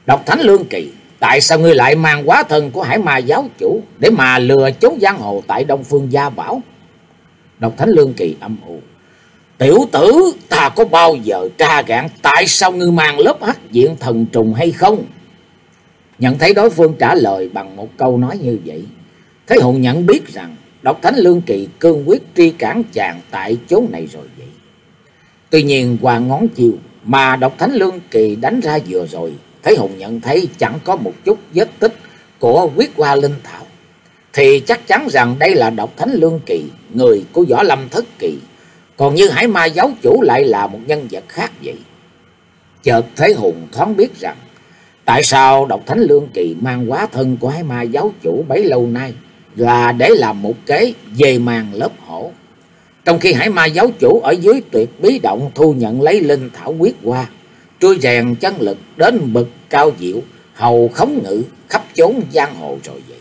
Speaker 1: Độc Thánh Lương Kỳ, tại sao ngươi lại mang hóa thân của Hải Ma giáo chủ để mà lừa chốn giang hồ tại Đông Phương Gia Bảo? Độc Thánh Lương Kỳ âm u: Tiểu tử, ta có bao giờ tra gạn tại sao ngươi mang lớp hắc diện thần trùng hay không? Nhận thấy đối phương trả lời bằng một câu nói như vậy, Thế Hùng nhận biết rằng Độc Thánh Lương Kỳ cương quyết truy cản chàng tại chốn này rồi vậy. Tuy nhiên qua ngón chiều mà Độc Thánh Lương Kỳ đánh ra vừa rồi, Thế Hùng nhận thấy chẳng có một chút vết tích của huyết hoa linh thảo, thì chắc chắn rằng đây là Độc Thánh Lương Kỳ, người của Võ Lâm Thất Kỳ, còn như Hải Ma giáo chủ lại là một nhân vật khác vậy. Chợt Thế Hùng thoáng biết rằng tại sao Độc Thánh Lương Kỳ mang hóa thân của Hải Ma giáo chủ bấy lâu nay là để làm một kế về màn lớp hổ, trong khi Hải Ma giáo chủ ở dưới tuyệt bí động thu nhận lấy linh thảo huyết hoa, trui rèn chân lực đến bậc cao diệu, hầu khống ngự khắp chốn giang hồ rồi vậy.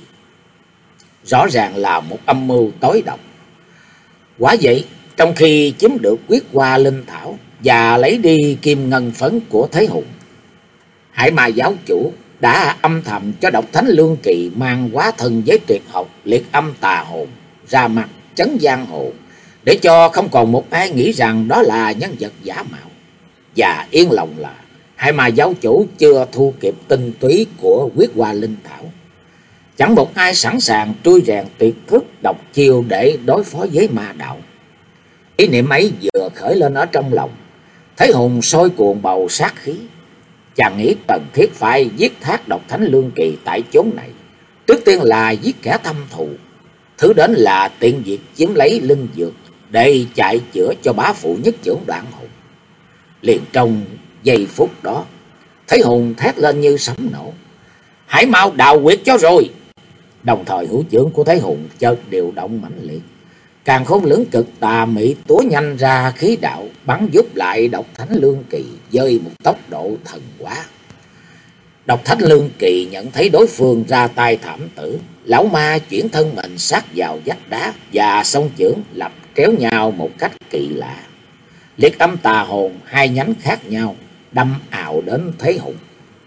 Speaker 1: Rõ ràng là một âm mưu tối độc. Quả vậy, trong khi chiếm được huyết hoa linh thảo và lấy đi kim ngân phấn của Thế Hùng, Hải Ma giáo chủ đã âm thầm cho Độc Thánh Lương Kỳ mang hóa thân với tuyệt học liệt âm tà hồn ra mặt chấn giang hồ, để cho không còn một ai nghĩ rằng đó là nhân vật giả mạo. Và yên lòng là Hải Ma giáo chủ chưa thu kịp tinh túy của huyết hoa linh thảo. Chẳng một ai sẵn sàng trui rèn tuyệt thức độc chiêu để đối phó với ma đạo. Ý niệm ấy vừa khởi lên ở trong lòng, Thế Hùng sôi cuồng bầu sát khí. Chàng nghĩ cần thiết phải giết thác Độc Thánh Lương Kỳ tại chốn này. Trước tiên là giết kẻ thâm thù, thứ đến là tiện việc chiếm lấy linh dược để chạy chữa cho bá phụ Nhất Chưởng Đoạn Hồn. Liền trong giây phút đó, Thế Hùng thét lên như sấm nổ: Hãy mau đào huyệt cho rồi! Đồng thời hữu chưởng của Thế Hùng chợt điều động mãnh liệt, Càn Khôn Lưỡng Cực tà mị túa nhanh ra khí đạo, bắn giúp lại Độc Thánh Lương Kỳ với một tốc độ thần quá. Độc Thánh Lương Kỳ nhận thấy đối phương ra tay thảm tử, lão ma chuyển thân mình sát vào vách đá và song chưởng lập kéo nhau một cách kỳ lạ. Liệt âm tà hồn hai nhánh khác nhau đâm ào đến Thế Hùng.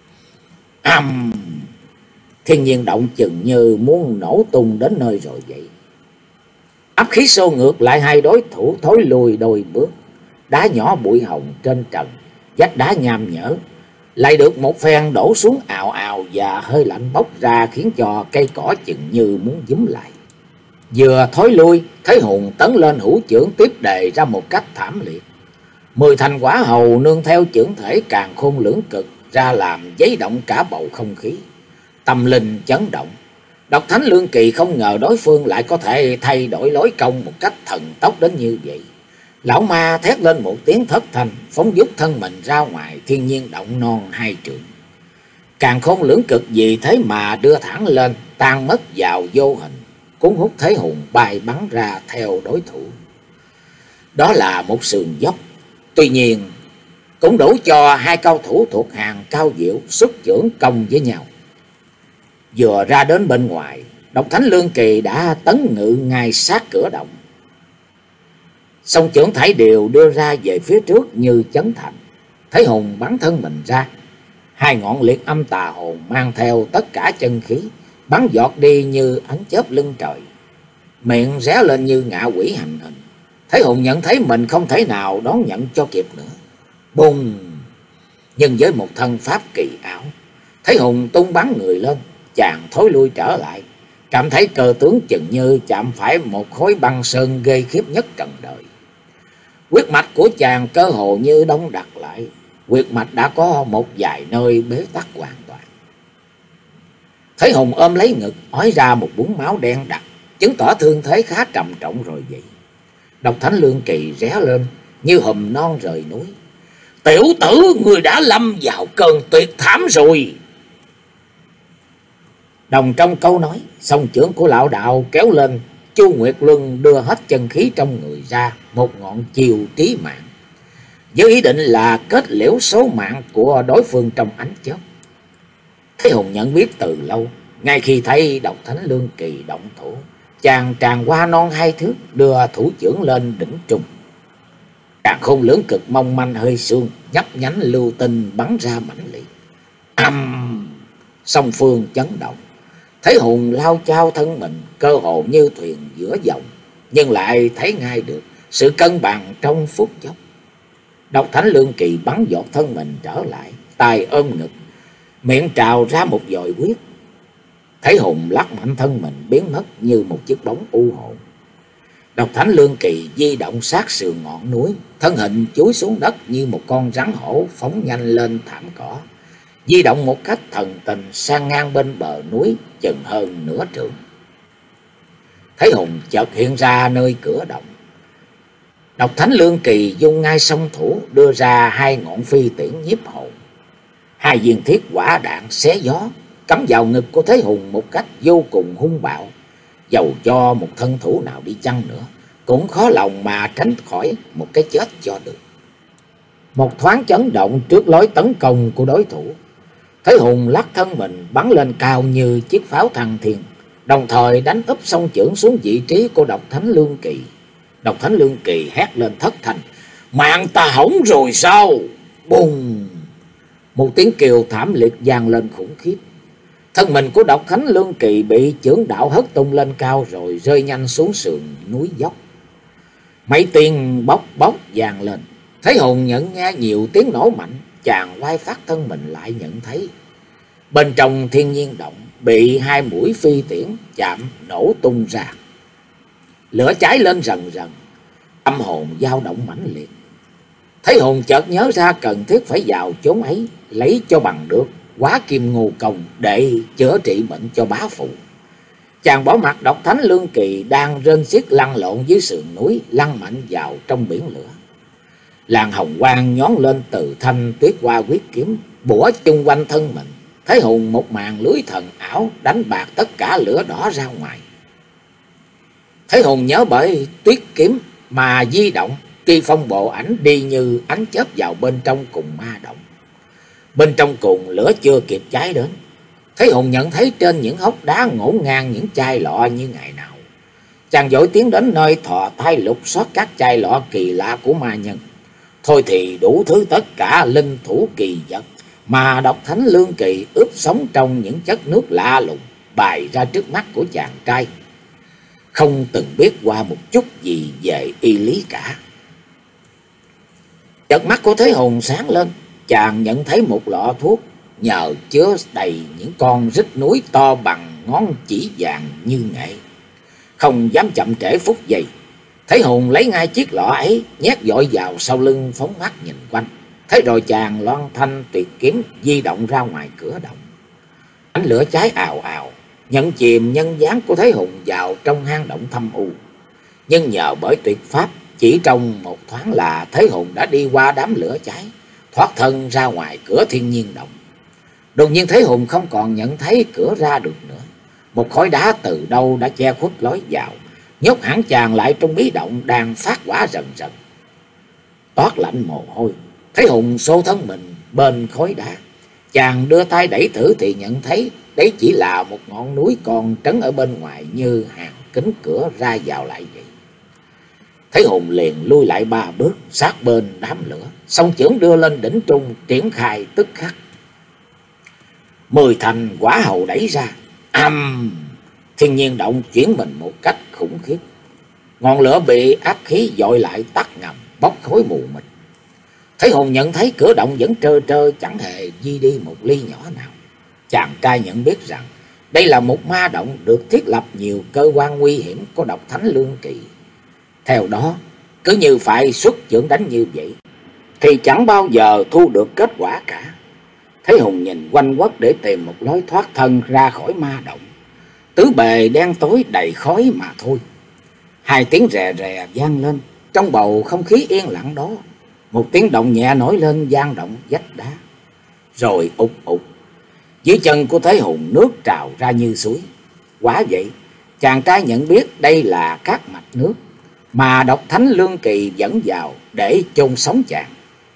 Speaker 1: Âm! Thiên nhiên động chừng như muốn nổ tung đến nơi rồi vậy. Áp khí xô ngược lại hai đối thủ thối lùi đôi bước. Đá nhỏ bụi hồng trên trần, vách đá nham nhở lại được một phen đổ xuống ào ào, và hơi lạnh bốc ra khiến cho cây cỏ chừng như muốn giúm lại. Vừa thối lui, Thế Hùng tấn lên hữu chưởng tiếp đề ra một cách thảm liệt. Mười thành quả hầu nương theo chưởng thể Càn Khôn Lưỡng Cực ra làm giấy động cả bầu không khí. Tâm linh chấn động. Độc Thánh Lương Kỳ không ngờ đối phương lại có thể thay đổi lối công một cách thần tốc đến như vậy. Lão ma thét lên một tiếng thất thanh, phóng dút thân mình ra ngoài thiên nhiên động non hai trượng. Càn Khôn Lưỡng Cực vì thế mà đưa thẳng lên, tan mất vào vô hình, cuốn hút Thế Hùng bay bắn ra theo đối thủ. Đó là một sườn dốc, tuy nhiên cũng đủ cho hai cao thủ thuộc hàng cao diệu xuất chưởng công với nhau. Vừa ra đến bên ngoài, Độc Thánh Lương Kỳ đã tấn ngự ngay sát cửa động. Song chưởng thảy đều đưa ra về phía trước như chấn thành. Thế Hùng bắn thân mình ra, hai ngọn liệt âm tà hồn mang theo tất cả chân khí bắn giọt đi như ánh chớp lưng trời, miệng ré lên như ngạ quỷ hành hình. Thế Hùng nhận thấy mình không thể nào đón nhận cho kịp nữa. Bùng! Nhưng với một thân pháp kỳ ảo, Thế Hùng tung bắn người lên, chàng thối lui trở lại, cảm thấy cơ tướng chừng như chạm phải một khối băng sơn ghê khiếp nhất trần đời. Huyết mạch của chàng cơ hồ như đông đặc lại, huyết mạch đã có một vài nơi bế tắc hoàn toàn. Thế Hùng ôm lấy ngực, ói ra một búng máu đen đặc, chứng tỏ thương thế khá trầm trọng rồi vậy. Độc Thánh Lương Kỳ ré lên như hùm non rời núi: Tiểu tử, người đã lâm vào cơn tuyệt thảm rồi! Đồng trong câu nói, song chưởng của lão đạo kéo lên, Chu Nguyệt Luân đưa hết chân khí trong người ra một ngọn chiều trí mạng, với ý định là kết liễu số mạng của đối phương trong ánh chớp. Thế Hùng nhận biết từ lâu, ngay khi thấy Độc Thánh Lương Kỳ động thủ, chàng tràn qua non hai thước, đưa thủ chưởng lên đỉnh trung. Càn Khôn Lưỡng Cực mong manh hơi xương, nhấp nhánh lưu tinh bắn ra mãnh liệt. Âm! song phương chấn động. Thế Hùng lao chao thân mình, cơ hồ như thuyền giữa dòng, nhưng lại thấy ngay được sự cân bằng trong phút chốc. Độc Thánh Lương Kỳ bắn giọt thân mình trở lại, tay ôm ngực, miệng trào ra một dội huyết. Thế Hùng lắc mạnh thân mình biến mất như một chiếc bóng u hồn. Độc Thánh Lương Kỳ di động sát sườn ngọn núi, thân hình chúi xuống đất như một con rắn hổ phóng nhanh lên thảm cỏ, di động một cách thần tình sang ngang bên bờ núi chừng hơn nửa trượng. Thế Hùng chợt hiện ra nơi cửa động. Độc Thánh Lương Kỳ dung ngay song thủ đưa ra hai ngọn phi tiễn nhiếp hồn. Hai viên thiết quả đạn xé gió cắm vào ngực của Thế Hùng một cách vô cùng hung bạo. Dầu cho một thân thủ nào đi chăng nữa cũng khó lòng mà tránh khỏi một cái chết cho được. Một thoáng chấn động trước lối tấn công của đối thủ, Thế Hùng lắc thân mình bắn lên cao như chiếc pháo thăng thiên, đồng thời đánh úp song chưởng xuống vị trí của Độc Thánh Lương Kỳ. Độc Thánh Lương Kỳ hét lên thất thanh: "Mạng ta hỏng rồi sao?" Bùng! Một tiếng kêu thảm liệt vang lên khủng khiếp. Thân mình của Độc Thánh Lương Kỳ bị chưởng đạo hất tung lên cao rồi rơi nhanh xuống sườn núi dốc. Mấy tiếng bốc bốc vang lên. Thế Hùng nhận nghe nhiều tiếng nổ mạnh, chàng quay phát thân mình lại nhận thấy bên trong Thiên Nhiên Động bị hai mũi phi tiễn chạm nổ tung ra. Lửa cháy lên rần rần, tâm hồn dao động mãnh liệt. Thế Hùng chợt nhớ ra cần thiết phải vào chốn ấy lấy cho bằng được Quá Kim Ngô Công để chữa trị bệnh cho bá phụ. Chàng bỏ mặt Độc Thánh Lương Kỳ đang rên xiết lăn lộn dưới sườn núi, lăn mạnh vào trong biển lửa. Làn hồng quang nhón lên từ thanh tuyết hoa quyết kiếm bủa chung quanh thân mình. Thế Hùng một màn lưới thần ảo đánh bạc tất cả lửa đỏ ra ngoài. Thế Hùng nhớ bởi tuyết kiếm mà di động, Kỳ Phong bộ ảnh đi như ánh chớp vào bên trong cùng ma động. Bên trong cùng lửa chưa kịp cháy đến, Thế Hùng nhận thấy trên những hốc đá ngổn ngang những chai lọ như ngày nào. Chàng vội tiến đến nơi thò tay lục soát các chai lọ kỳ lạ của ma nhân. Thôi thì đủ thứ tất cả linh thủ kỳ vật mà Độc Thánh Lương Kỳ ướp sống trong những chất nước lạ lùng bày ra trước mắt của chàng trai, không từng biết qua một chút gì về y lý cả. Chợt mắt của Thế Hùng sáng lên, chàng nhận thấy một lọ thuốc nhờ chứa đầy những con rít núi to bằng ngón chỉ vàng như nghệ. Không dám chậm trễ phút giây, Thế Hùng lấy ngay chiếc lọ ấy nhét vội vào sau lưng, phóng mắt nhìn quanh. Thế rồi chàng loan thanh tuyệt kiếm di động ra ngoài cửa động. Ánh lửa cháy ào ào nhận chìm nhân dáng của Thế Hùng vào trong hang động thâm u. Nhưng nhờ bởi tuyệt pháp, chỉ trong một thoáng là Thế Hùng đã đi qua đám lửa cháy, thoát thân ra ngoài cửa Thiên Nhiên Động. Đột nhiên Thế Hùng không còn nhận thấy cửa ra được nữa. Một khối đá từ đâu đã che khuất lối vào, nhốt hẳn chàng lại trong bí động đang phát hỏa rần rần. Toát lạnh mồ hôi, Thế Hùng xô thân mình bên khối đá. Chàng đưa tay đẩy thử thì nhận thấy đấy chỉ là một ngọn núi còn trấn ở bên ngoài như hàng kính cửa ra vào lại vậy. Thế Hùng liền lui lại ba bước sát bên đám lửa, song chưởng đưa lên đỉnh trung triển khai tức khắc. Mười thành quả hầu đẩy ra, âm! Thiên Nhiên Động chuyển mình một cách khủng khiếp. Ngọn lửa bị áp khí dội lại tắt ngầm, bốc khói mù mịt. Thế Hùng nhận thấy cửa động vẫn trơ trơ, chẳng hề di đi một ly nhỏ nào. Chàng trai nhận biết rằng đây là một ma động được thiết lập nhiều cơ quan nguy hiểm của Độc Thánh Lương Kỳ. Theo đó, cứ như phải xuất chưởng đánh như vậy thì chẳng bao giờ thu được kết quả cả. Thế Hùng nhìn quanh quất để tìm một lối thoát thân ra khỏi ma động. Tứ bề đen tối đầy khói mà thôi. Hai tiếng rè rè vang lên trong bầu không khí yên lặng đó. Một tiếng động nhẹ nổi lên vang động vách đá, rồi ục ục. Dưới chân của Thế Hùng nước trào ra như suối. Quả vậy, chàng trai nhận biết đây là các mạch nước mà Độc Thánh Lương Kỳ dẫn vào để chôn sống chàng.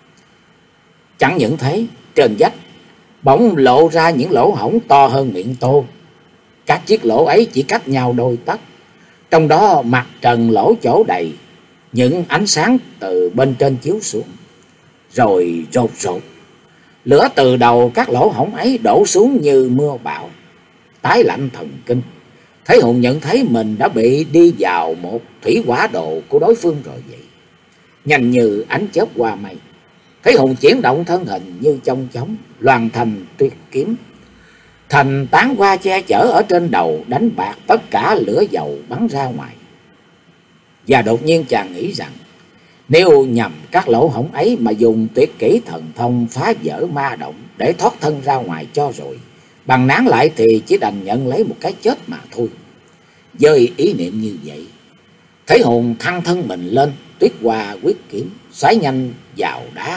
Speaker 1: Chẳng những thế, trên vách bỗng lộ ra những lỗ hổng to hơn miệng tô. Các chiếc lỗ ấy chỉ cách nhau đôi tấc, trong đó mặt trần lỗ chỗ đầy những ánh sáng từ bên trên chiếu xuống. Rồi rột rột, Lửa từ đầu các lỗ hổng ấy đổ xuống như mưa bão, tái lạnh thần kinh. Thế Hùng nhận thấy mình đã bị đi vào một thủy hỏa đồ của đối phương rồi vậy. Nhanh như ánh chớp qua mây, Thế Hùng chuyển động thân hình như chong chóng, loàn thành tuyệt kiếm. Thành tán qua che chở ở trên đầu, đánh bạc tất cả lửa dầu bắn ra ngoài. Và đột nhiên chàng nghĩ rằng, nếu nhằm các lỗ hổng ấy mà dùng tuyệt kỹ thần thông phá vỡ ma động để thoát thân ra ngoài cho rồi, bằng nán lại thì chỉ đành nhận lấy một cái chết mà thôi. Với ý niệm như vậy, Thế Hùng thăng thân mình lên, tuyết hoa quyết kiếm xoáy nhanh vào đá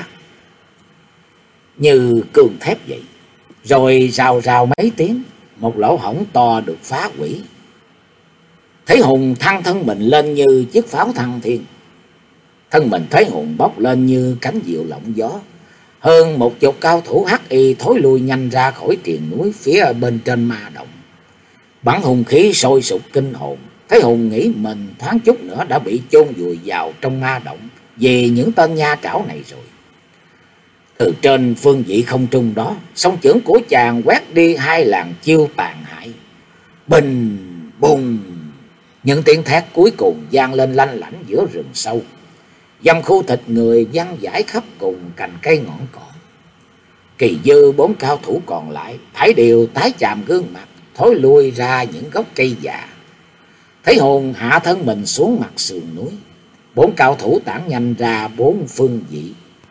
Speaker 1: như cương thép vậy. Rồi rào rào mấy tiếng, một lỗ hổng to được phá hủy. Thế Hùng thăng thân mình lên như chiếc pháo thăng thiên. Thân mình Thế Hùng bốc lên như cánh diều lộng gió. Hơn một chục cao thủ hắc y thối lui nhanh ra khỏi triền núi phía bên trên ma động. Bắn hùng khí sôi sục kinh hồn. Thế Hùng nghĩ mình thoáng chút nữa đã bị chôn vùi vào trong ma động vì những tên nha trảo này rồi. Từ trên phương vị không trung đó, song chưởng của chàng quét đi hai làn chiêu tàn hại. Bình bùng, những tiếng thét cuối cùng vang lên lanh lảnh giữa rừng sâu. Dăm khu thịt người văng vãi khắp cùng cành cây ngọn cỏ. Kỳ dư bốn cao thủ còn lại thảy đều tái chạm gương mặt, thối lui ra những gốc cây già. Thế Hùng hạ thân mình xuống mặt sườn núi. Bốn cao thủ tản nhanh ra bốn phương vị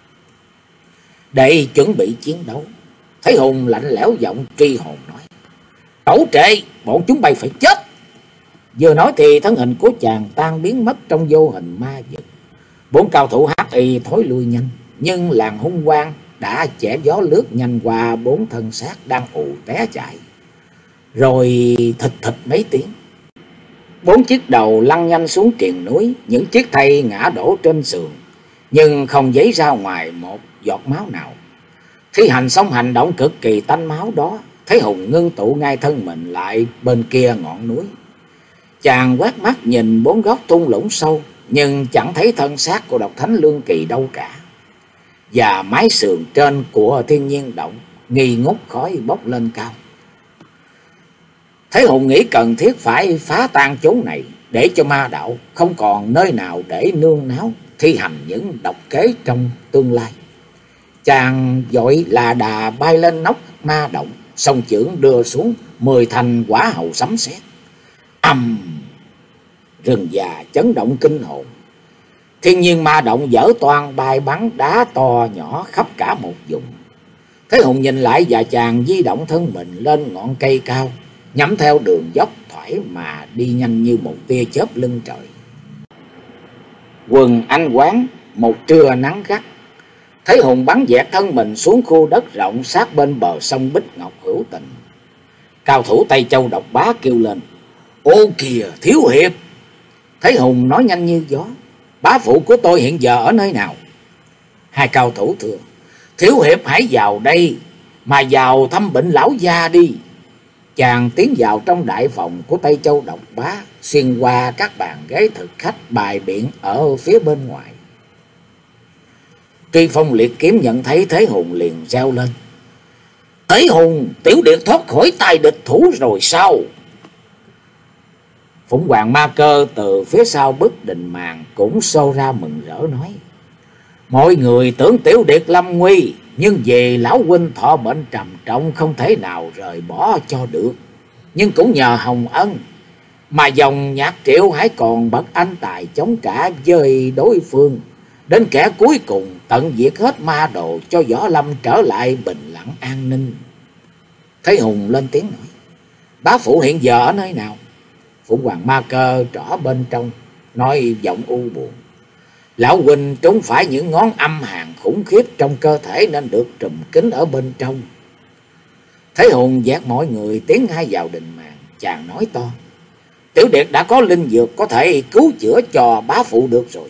Speaker 1: để chuẩn bị chiến đấu. Thế Hùng lạnh lẽo giọng truy hồn nói: "Cẩu trệ, bọn chúng bay phải chết!" Vừa nói thì thân hình của chàng tan biến mất trong vô hình ma vực. Bốn cao thủ hắc y thối lui nhanh, nhưng làn hung quang đã chẻ gió lướt nhanh qua bốn thân xác đang ù té chạy. Rồi thịt thịt mấy tiếng, bốn chiếc đầu lăn nhanh xuống triền núi, những chiếc thây ngã đổ trên sườn, nhưng không giấy ra ngoài một giọt máu nào. Thi hành xong hành động cực kỳ tanh máu đó, Thế Hùng ngưng tụ ngay thân mình lại bên kia ngọn núi. Chàng quét mắt nhìn bốn góc thung lũng sâu, nhưng chẳng thấy thân xác của Độc Thánh Lương Kỳ đâu cả. Và mái sườn trên của Thiên Nhiên Động nghi ngút khói bốc lên cao. Thế Hùng nghĩ cần thiết phải phá tan chốn này, để cho ma đạo không còn nơi nào để nương náu thi hành những độc kế trong tương lai. Chàng vội là đà bay lên nóc ma động, song chưởng đưa xuống mười thành quả hầu sấm sét. Ầm! Rừng già chấn động kinh hồn. Thiên nhiên ma động dở toan bay bắn đá to nhỏ khắp cả một vùng. Thế Hùng nhìn lại và chàng di động thân mình lên ngọn cây cao, nhắm theo đường dốc thoải mà đi nhanh như một tia chớp lưng trời. Quần anh quán một trưa nắng gắt, Thế Hùng bắn dẹt thân mình xuống khu đất rộng sát bên bờ sông Bích Ngọc hữu tình. Cao thủ Tây Châu Độc Bá kêu lên: "Ô kìa, thiếu hiệp!" Thế Hùng nói nhanh như gió: "Bá phụ của tôi hiện giờ ở nơi nào?" Hai cao thủ thưa: "Thiếu hiệp hãy vào đây mà vào thăm bệnh lão gia đi." Chàng tiến vào trong đại phòng của Tây Châu Độc Bá, xuyên qua các bàn ghế thực khách bài biện ở phía bên ngoài. Truy Phong liệt kiếm nhận thấy Thế Hùng liền reo lên: "Thế Hùng, tiểu điệt thoát khỏi tay địch thủ rồi sao?" Phụng Hoàng Ma Cơ từ phía sau bức đình màn cũng xô ra mừng rỡ nói: "Mọi người tưởng tiểu điệt lâm nguy, nhưng vì lão huynh thọ bệnh trầm trọng không thể nào rời bỏ cho được. Nhưng cũng nhờ hồng ân mà dòng Nhạc Triệu hãy còn bậc anh tài chống trả với đối phương, đến kẻ cuối cùng tận diệt hết ma đồ cho Võ Lâm trở lại bình lặng an ninh." Thế Hùng lên tiếng nói: "Bá phụ hiện giờ ở nơi nào?" Phụng Hoàng Ma Cơ trỏ bên trong, nói giọng u buồn: "Lão huynh trúng phải những ngón âm hàn khủng khiếp trong cơ thể nên được trùm kín ở bên trong." Thế Hùng dắt mọi người tiến ngay vào đình màn, chàng nói to: "Tiểu điệt đã có linh dược có thể cứu chữa cho bá phụ được rồi."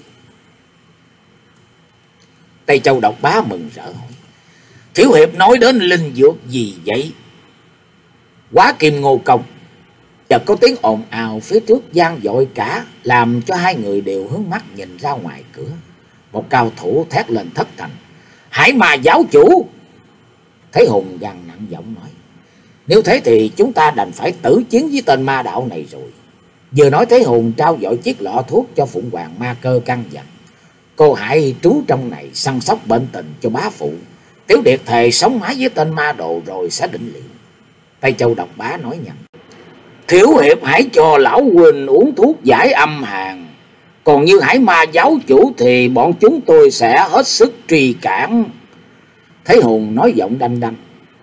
Speaker 1: Tây Châu Độc Bá mừng rỡ hỏi: "Thiếu hiệp nói đến linh dược gì vậy?" Quá Kim Ngô Công. Chợt có tiếng ồn ào phía trước vang dội cả, làm cho hai người đều hướng mắt nhìn ra ngoài cửa. Một cao thủ thét lên thất thành: "Hải Ma giáo chủ!" Thế Hùng gằn nặng giọng nói: Nếu thế thì chúng ta đành phải tử chiến với tên ma đạo này rồi. Vừa nói Thế Hùng trao dội chiếc lọ thuốc cho Phụng Hoàng Ma Cơ, căn dặn: Cô hãy trú trong này săn sóc bệnh tình cho bá phụ. Tiểu Điệt thề sống mãi với tên ma đồ rồi sẽ định liệu. Tây Châu Độc Bá nói nhầm: Thiếu hiệp hãy cho lão huynh uống thuốc giải âm hàn. Còn như Hải Ma giáo chủ thì bọn chúng tôi sẽ hết sức truy cản. Thế Hùng nói giọng đanh đanh: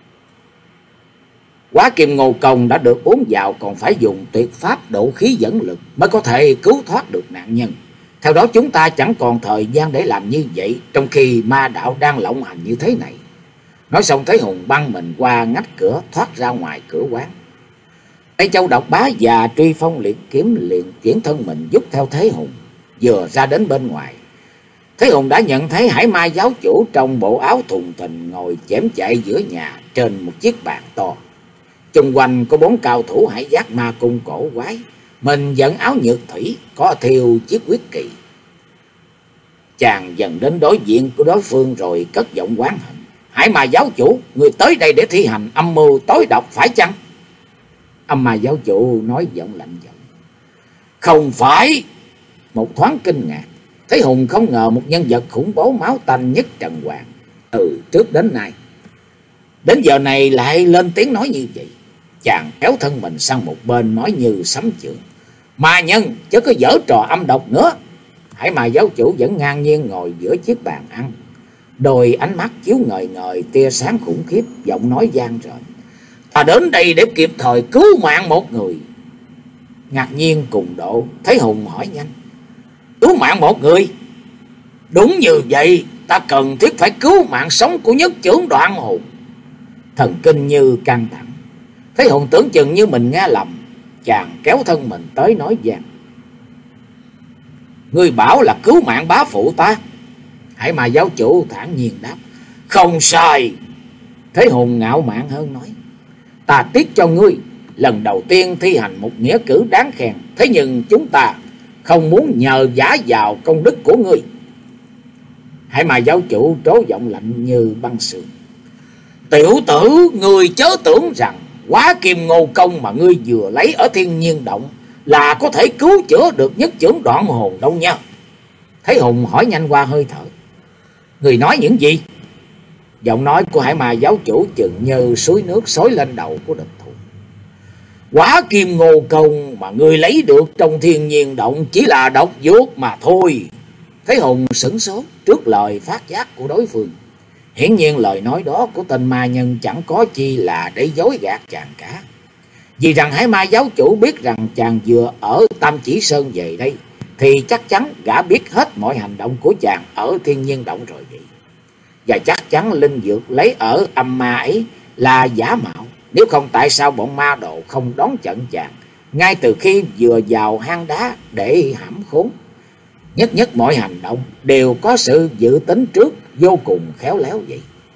Speaker 1: Quá Kim Ngô Công đã được uống vào, còn phải dùng tuyệt pháp độ khí dẫn lực mới có thể cứu thoát được nạn nhân. Theo đó chúng ta chẳng còn thời gian để làm như vậy, trong khi ma đạo đang lộng hành như thế này. Nói xong Thế Hùng băng mình qua ngách cửa, thoát ra ngoài cửa quán. Tây Châu Độc Bá và Truy Phong Liệt Kiếm liền chuyển thân mình giúp theo Thế Hùng. Vừa ra đến bên ngoài, Thế Hùng đã nhận thấy Hải Ma giáo chủ trong bộ áo thùng thình ngồi chém chạy giữa nhà trên một chiếc bàn to. Xung quanh có bốn cao thủ hải giác ma cung cổ quái, mình dẫn áo nhược thủy, có thiêu chiếc quyết kỳ. Chàng dần đến đối diện của đối phương rồi cất giọng oán hận: Hải Ma giáo chủ, người tới đây để thi hành âm mưu tối độc phải chăng? Âm Ma giáo chủ nói giọng lạnh giọng: Không phải. Một thoáng kinh ngạc, Thế Hùng không ngờ một nhân vật khủng bố máu tanh nhất trần hoàng từ trước đến nay đến giờ này lại lên tiếng nói như vậy. Chàng kéo thân mình sang một bên nói như sấm chưởng: Ma nhân chớ có giở trò âm độc nữa. Hải Ma giáo chủ vẫn ngang nhiên ngồi giữa chiếc bàn ăn, đôi ánh mắt chiếu ngời ngời tia sáng khủng khiếp, giọng nói vang rền: Ta đến đây để kịp thời cứu mạng một người. Ngạc nhiên cùng độ, Thế Hùng hỏi nhanh: Cứu mạng một người? Đúng như vậy, ta cần thiết phải cứu mạng sống của nhất chưởng Đoạn Hồn. Thần kinh như căng thẳng, Thế Hùng tưởng chừng như mình nghe lầm. Chàng kéo thân mình tới nói vang: Ngươi bảo là cứu mạng bá phụ ta? Hải Ma giáo chủ thản nhiên đáp: Không sai. Thế Hùng ngạo mạn hơn nói: Ta tiếc cho ngươi lần đầu tiên thi hành một nghĩa cử đáng khen, thế nhưng chúng ta không muốn nhờ vả vào công đức của ngươi. Hải Ma giáo chủ trố giọng lạnh như băng sương: Tiểu tử, ngươi chớ tưởng rằng Quá Kim Ngô Công mà ngươi vừa lấy ở Thiên Nhiên Động là có thể cứu chữa được nhất chưởng Đoạn Hồn đâu nha. Thế Hùng hỏi nhanh qua hơi thở: Người nói những gì? Giọng nói của Hải Ma giáo chủ chừng như suối nước xối lên đầu của địch thủ. Quá Kim Ngô Công mà ngươi lấy được trong Thiên Nhiên Động chỉ là độc dược mà thôi. Thế Hùng sửng sốt trước lời phát giác của đối phương. Hiển nhiên lời nói đó của tên ma nhân chẳng có chi là để dối gạt chàng cả. Vì rằng Hải Ma giáo chủ biết rằng chàng vừa ở Tam Chỉ Sơn về đây, thì chắc chắn gã biết hết mọi hành động của chàng ở Thiên Nhiên Động rồi vậy. Và chắc chắn linh dược lấy ở âm ma ấy là giả mạo. Nếu không tại sao bọn ma đồ không đón trận chàng ngay từ khi vừa vào hang đá để hãm khốn? Nhất nhất mọi hành động đều có sự dự tính trước, vô cùng khéo léo vậy.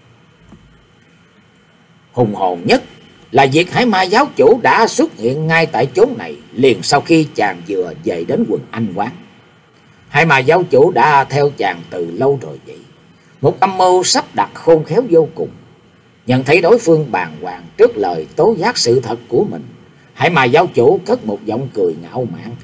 Speaker 1: Hùng hồn nhất là việc Hải Ma giáo chủ đã xuất hiện ngay tại chốn này liền sau khi chàng vừa về đến quận Anh quán. Hải Ma giáo chủ đã theo chàng từ lâu rồi vậy. Một âm mưu sắp đặt khôn khéo vô cùng. Nhận thấy đối phương bàng hoàng trước lời tố giác sự thật của mình, Hải Ma giáo chủ cất một giọng cười ngạo mạn: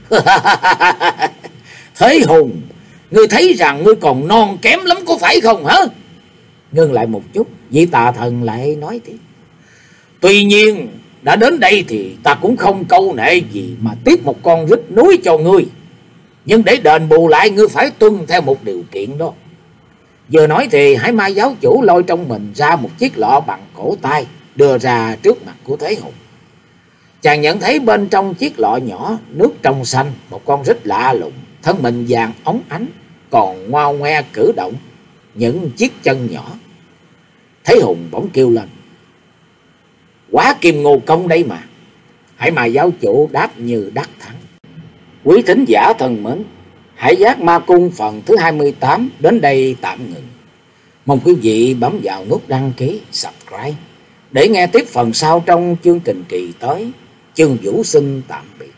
Speaker 1: Thế Hùng, ngươi thấy rằng ngươi còn non kém lắm có phải không hả? Ngưng lại một chút, vị tà thần lại nói tiếp: Tuy nhiên đã đến đây thì ta cũng không câu nệ gì mà tiếp một con rít núi cho ngươi. Nhưng để đền bù lại ngươi phải tuân theo một điều kiện đó. Vừa nói thì Hải Ma giáo chủ lôi trong mình ra một chiếc lọ bằng cổ tay, đưa ra trước mặt của Thế Hùng. Chàng nhận thấy bên trong chiếc lọ nhỏ, nước trong xanh, một con rít lạ lùng, thân mình vàng óng ánh, còn ngoao ngoe cử động những chiếc chân nhỏ. Thế Hùng bỗng kêu lên: Quá Kim Ngô Công đây mà. Hải Ma giáo chủ đáp như đắc thắng: Quý thính giả thân mến, Hải Giác Ma Cung phần thứ hai mươi tám đến đây tạm ngừng. Mong quý vị bấm vào nút đăng ký, subscribe để nghe tiếp phần sau trong chương trình kỳ tới. Chương Vũ xin tạm biệt.